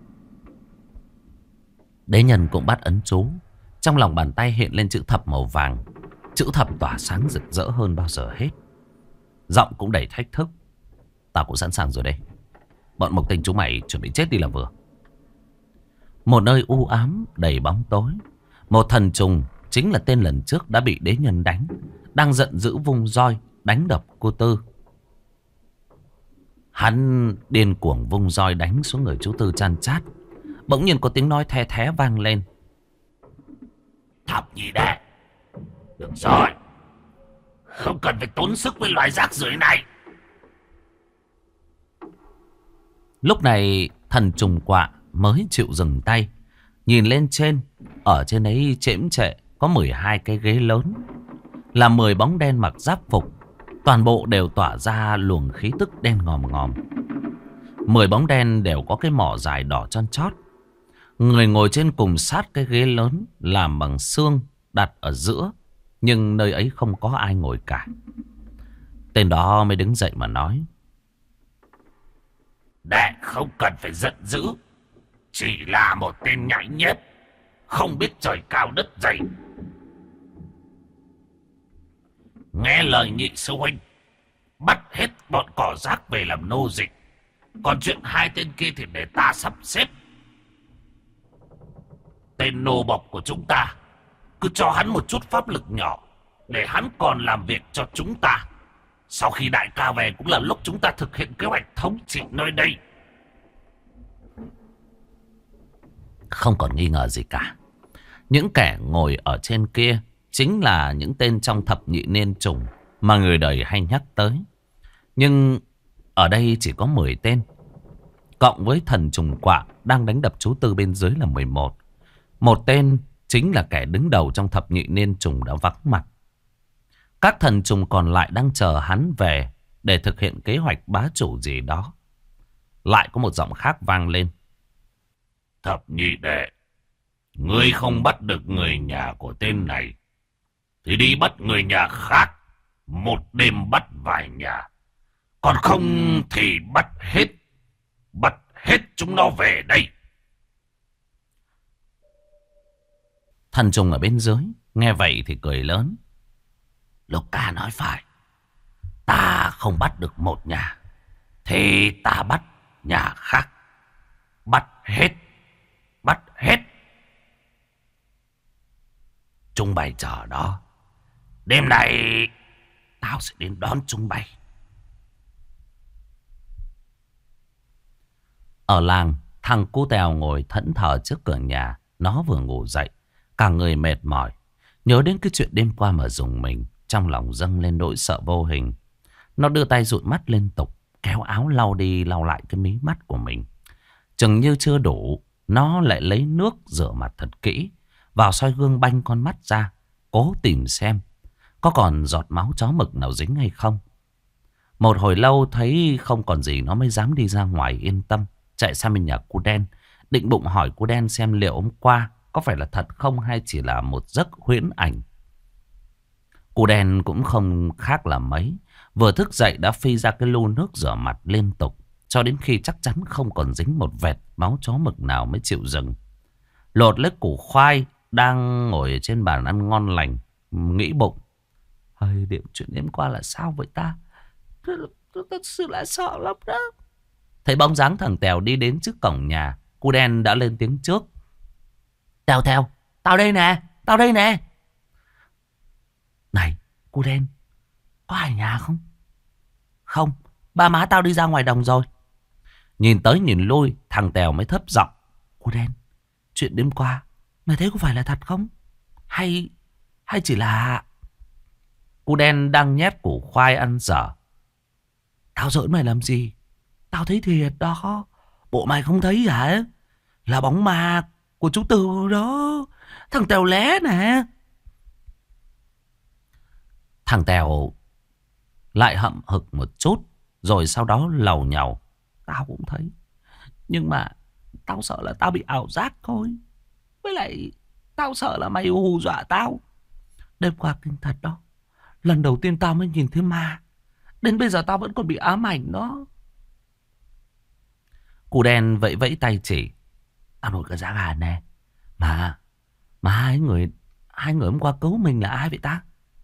Đế nhân cũng bắt ấn chú. Trong lòng bàn tay hiện lên chữ thập màu vàng. Chữ thập tỏa sáng rực rỡ hơn bao giờ hết. Giọng cũng đầy thách thức. Tao cũng sẵn sàng rồi đây. Bọn mộc tinh chúng mày chuẩn bị chết đi là vừa. Một nơi u ám đầy bóng tối, một thần trùng chính là tên lần trước đã bị đế nhân đánh, đang giận dữ vung roi đánh đập cô Tư. Hắn điên cuồng vung roi đánh xuống người chú Tư chan chát. Bỗng nhiên có tiếng nói the thé vang lên. Thập nhị đệ, được rồi, không cần phải tốn sức với loài rác rưởi này. Lúc này thần trùng quạ mới chịu dừng tay. Nhìn lên trên, ở trên ấy chễm trệ có mười hai cái ghế lớn, là mười bóng đen mặc giáp phục. Toàn bộ đều tỏa ra luồng khí tức đen ngòm ngòm. Mười bóng đen đều có cái mỏ dài đỏ chon chót. Người ngồi trên cùng sát cái ghế lớn làm bằng xương đặt ở giữa, nhưng nơi ấy không có ai ngồi cả. Tên đó mới đứng dậy mà nói. Đệ không cần phải giận dữ, chỉ là một tên nhãi nhép, không biết trời cao đất dày. Nghe lời nhị sư huynh, bắt hết bọn cỏ rác về làm nô dịch. Còn chuyện hai tên kia thì để ta sắp xếp. Tên nô bộc của chúng ta, cứ cho hắn một chút pháp lực nhỏ, để hắn còn làm việc cho chúng ta. Sau khi đại ca về cũng là lúc chúng ta thực hiện kế hoạch thống trị nơi đây. Không còn nghi ngờ gì cả. Những kẻ ngồi ở trên kia chính là những tên trong thập nhị niên chủng mà người đời hay nhắc tới. Nhưng ở đây chỉ có mười tên. Cộng với thần trùng quạ đang đánh đập chú Tư bên dưới là mười một. Một tên chính là kẻ đứng đầu trong thập nhị niên trùng đã vắng mặt. Các thần trùng còn lại đang chờ hắn về để thực hiện kế hoạch bá chủ gì đó. Lại có một giọng khác vang lên. Thập nhị đệ, ngươi không bắt được người nhà của tên này thì đi bắt người nhà khác. Một đêm bắt vài nhà, còn không thì bắt hết. Bắt hết chúng nó về đây. Thần trùng ở bên dưới nghe vậy thì cười lớn. Lục ca nói phải. Ta không bắt được một nhà thì ta bắt nhà khác. Bắt hết. Bắt hết. Chúng bày chờ đó. Đêm nay tao sẽ đến đón chúng bày. Ở làng, thằng cu Tèo ngồi thẫn thờ trước cửa nhà. Nó vừa ngủ dậy, cả người mệt mỏi. Nhớ đến cái chuyện đêm qua mà dùng mình, trong lòng dâng lên nỗi sợ vô hình. Nó đưa tay dụi mắt liên tục, kéo áo lau đi lau lại cái mí mắt của mình. Chừng như chưa đủ, nó lại lấy nước rửa mặt thật kỹ, vào soi gương banh con mắt ra, cố tìm xem có còn giọt máu chó mực nào dính hay không. Một hồi lâu thấy không còn gì, nó mới dám đi ra ngoài yên tâm, chạy sang bên nhà cu đen, định bụng hỏi cu đen xem liệu hôm qua có phải là thật không hay chỉ là một giấc huyễn ảnh. Cu đen cũng không khác là mấy, vừa thức dậy đã phi ra cái lu nước rửa mặt liên tục, cho đến khi chắc chắn không còn dính một vệt máu chó mực nào mới chịu dừng. Lột lấy củ khoai đang ngồi ở trên bàn ăn ngon lành, nghĩ bụng: hơi điểm chuyện đêm qua là sao vậy ta? Tôi thật sự là sợ lắm đó. Thấy bóng dáng thằng Tèo đi đến trước cổng nhà, cu đen đã lên tiếng trước: Tèo Tèo, tao đây nè, tao đây nè. Này, cu đen, có ai nhà không? Không, ba má tao đi ra ngoài đồng rồi. Nhìn tới nhìn lui, thằng Tèo mới thấp giọng: Cu đen, chuyện đêm qua mày thấy có phải là thật không? Hay hay chỉ là... Cu đen đang nhét củ khoai ăn dở: Tao giỡn mày làm gì? Tao thấy thiệt đó. Bộ mày không thấy hả? Là bóng ma của chú Tư đó. Thằng Tèo lé nè. Thằng Tèo lại hậm hực một chút, rồi sau đó lầu nhầu: Tao cũng thấy, nhưng mà tao sợ là tao bị ảo giác thôi. Với lại tao sợ là mày hù dọa tao. Đêm qua kinh thật đó. Lần đầu tiên tao mới nhìn thấy ma. Đến bây giờ tao vẫn còn bị ám ảnh đó. Cụ đen vẫy vẫy tay chỉ: Tao nổi cả da gà nè. Mà Mà hai người Hai người hôm qua cứu mình là ai vậy ta?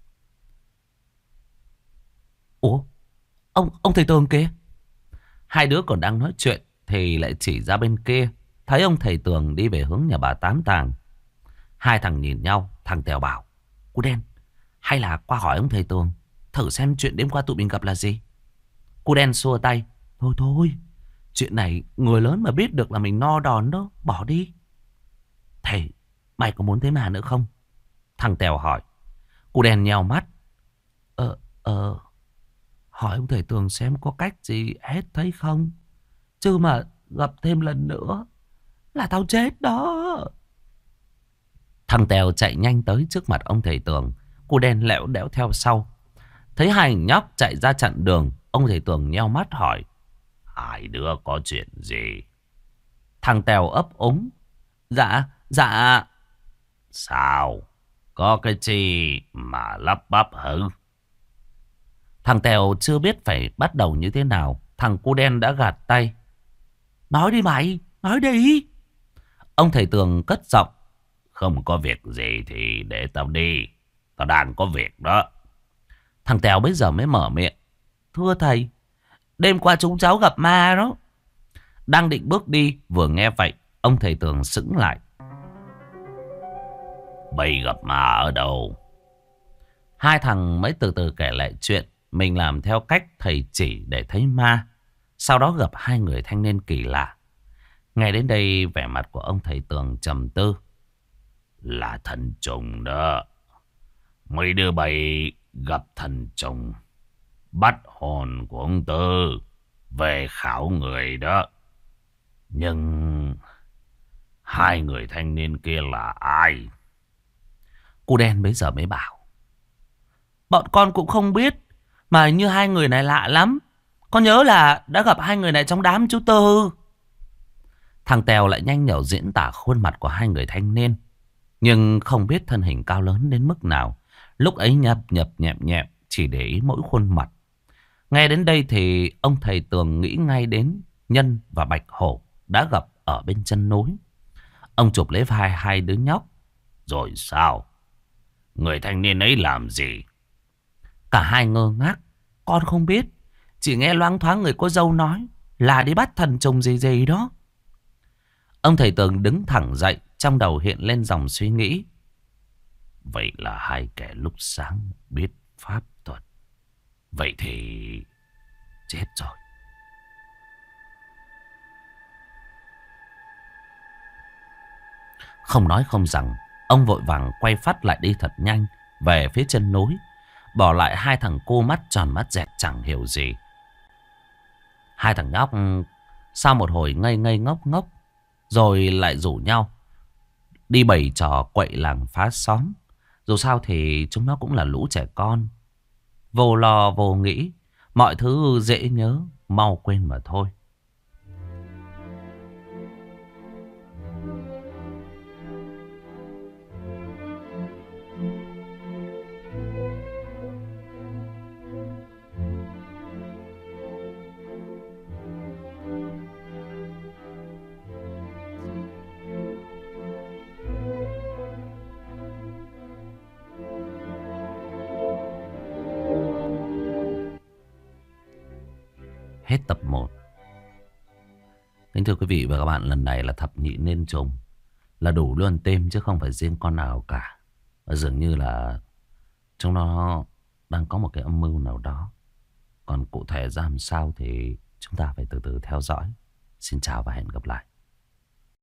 Ủa, Ông ông thầy Tường kia. Hai đứa còn đang nói chuyện thì lại chỉ ra bên kia, thấy ông thầy Tường đi về hướng nhà bà Tám Tàng. Hai thằng nhìn nhau. Thằng Tèo bảo: Cụ đen, hay là qua hỏi ông thầy Tường, thử xem chuyện đêm qua tụi mình gặp là gì. Cụ đen xua tay: Thôi thôi, chuyện này người lớn mà biết được là mình no đòn đó, bỏ đi. Thầy, mày có muốn thấy ma nữa không? Thằng Tèo hỏi. Cụ đen nheo mắt: Ờ, ờ, hỏi ông thầy Tường xem có cách gì hết thấy không. Chứ mà gặp thêm lần nữa là tao chết đó. Thằng Tèo chạy nhanh tới trước mặt ông thầy Tường. Cụ đen lẹo đẽo theo sau. Thấy hai nhóc chạy ra chặn đường, ông thầy Tường nheo mắt hỏi: Hai đứa có chuyện gì? Thằng Tèo ấp úng: Dạ, dạ. Sao? Có cái gì mà lắp bắp hử? Thằng Tèo chưa biết phải bắt đầu như thế nào. Thằng cu đen đã gạt tay: Nói đi mày, nói đi. Ông thầy Tường cất giọng: Không có việc gì thì để tao đi. Tao đang có việc đó. Thằng Tèo bây giờ mới mở miệng: Thưa thầy, đêm qua chúng cháu gặp ma đó. Đang định bước đi, vừa nghe vậy ông thầy Tường sững lại: Bây gặp ma ở đâu? Hai thằng mới từ từ kể lại chuyện mình làm theo cách thầy chỉ để thấy ma, sau đó gặp hai người thanh niên kỳ lạ. Nghe đến đây vẻ mặt của ông thầy Tường trầm tư: Là thần trùng đó. Mấy đứa bay gặp thần trùng, bắt hồn của ông Tư về khảo người đó. Nhưng hai người thanh niên kia là ai? Cụ đen bấy giờ mới bảo: Bọn con cũng không biết, mà như hai người này lạ lắm. Con nhớ là đã gặp hai người này trong đám chú Tư. Thằng Tèo lại nhanh nhẩu diễn tả khuôn mặt của hai người thanh niên, nhưng không biết thân hình cao lớn đến mức nào. Lúc ấy nhập nhập nhẹm nhẹm, chỉ để ý mỗi khuôn mặt. Nghe đến đây thì ông thầy Tường nghĩ ngay đến Nhân và Bạch Hổ đã gặp ở bên chân núi. Ông chụp lấy vai hai đứa nhóc: Rồi sao? Người thanh niên ấy làm gì? Cả hai ngơ ngác: Con không biết, chỉ nghe loáng thoáng người cô dâu nói là đi bắt thần trùng gì gì đó. Ông thầy Tường đứng thẳng dậy, trong đầu hiện lên dòng suy nghĩ: Vậy là hai kẻ lúc sáng biết pháp thuật. Vậy thì chết rồi. Không nói không rằng, ông vội vàng quay phát lại đi thật nhanh về phía chân núi, bỏ lại hai thằng cô mắt tròn mắt dẹt chẳng hiểu gì. Hai thằng nhóc sau một hồi ngây ngây ngốc ngốc rồi lại rủ nhau đi bày trò quậy làng phá xóm. Dù sao thì chúng nó cũng là lũ trẻ con, vô lo vô nghĩ, mọi thứ dễ nhớ, mau quên mà thôi. Hết tập một. Kính thưa quý vị và các bạn, lần này là thập nhị nên trùng, là đủ luôn tên chứ không phải riêng con nào cả. Và dường như là chúng nó đang có một cái âm mưu nào đó. Còn cụ thể ra làm sao thì chúng ta phải từ từ theo dõi. Xin chào và hẹn gặp lại.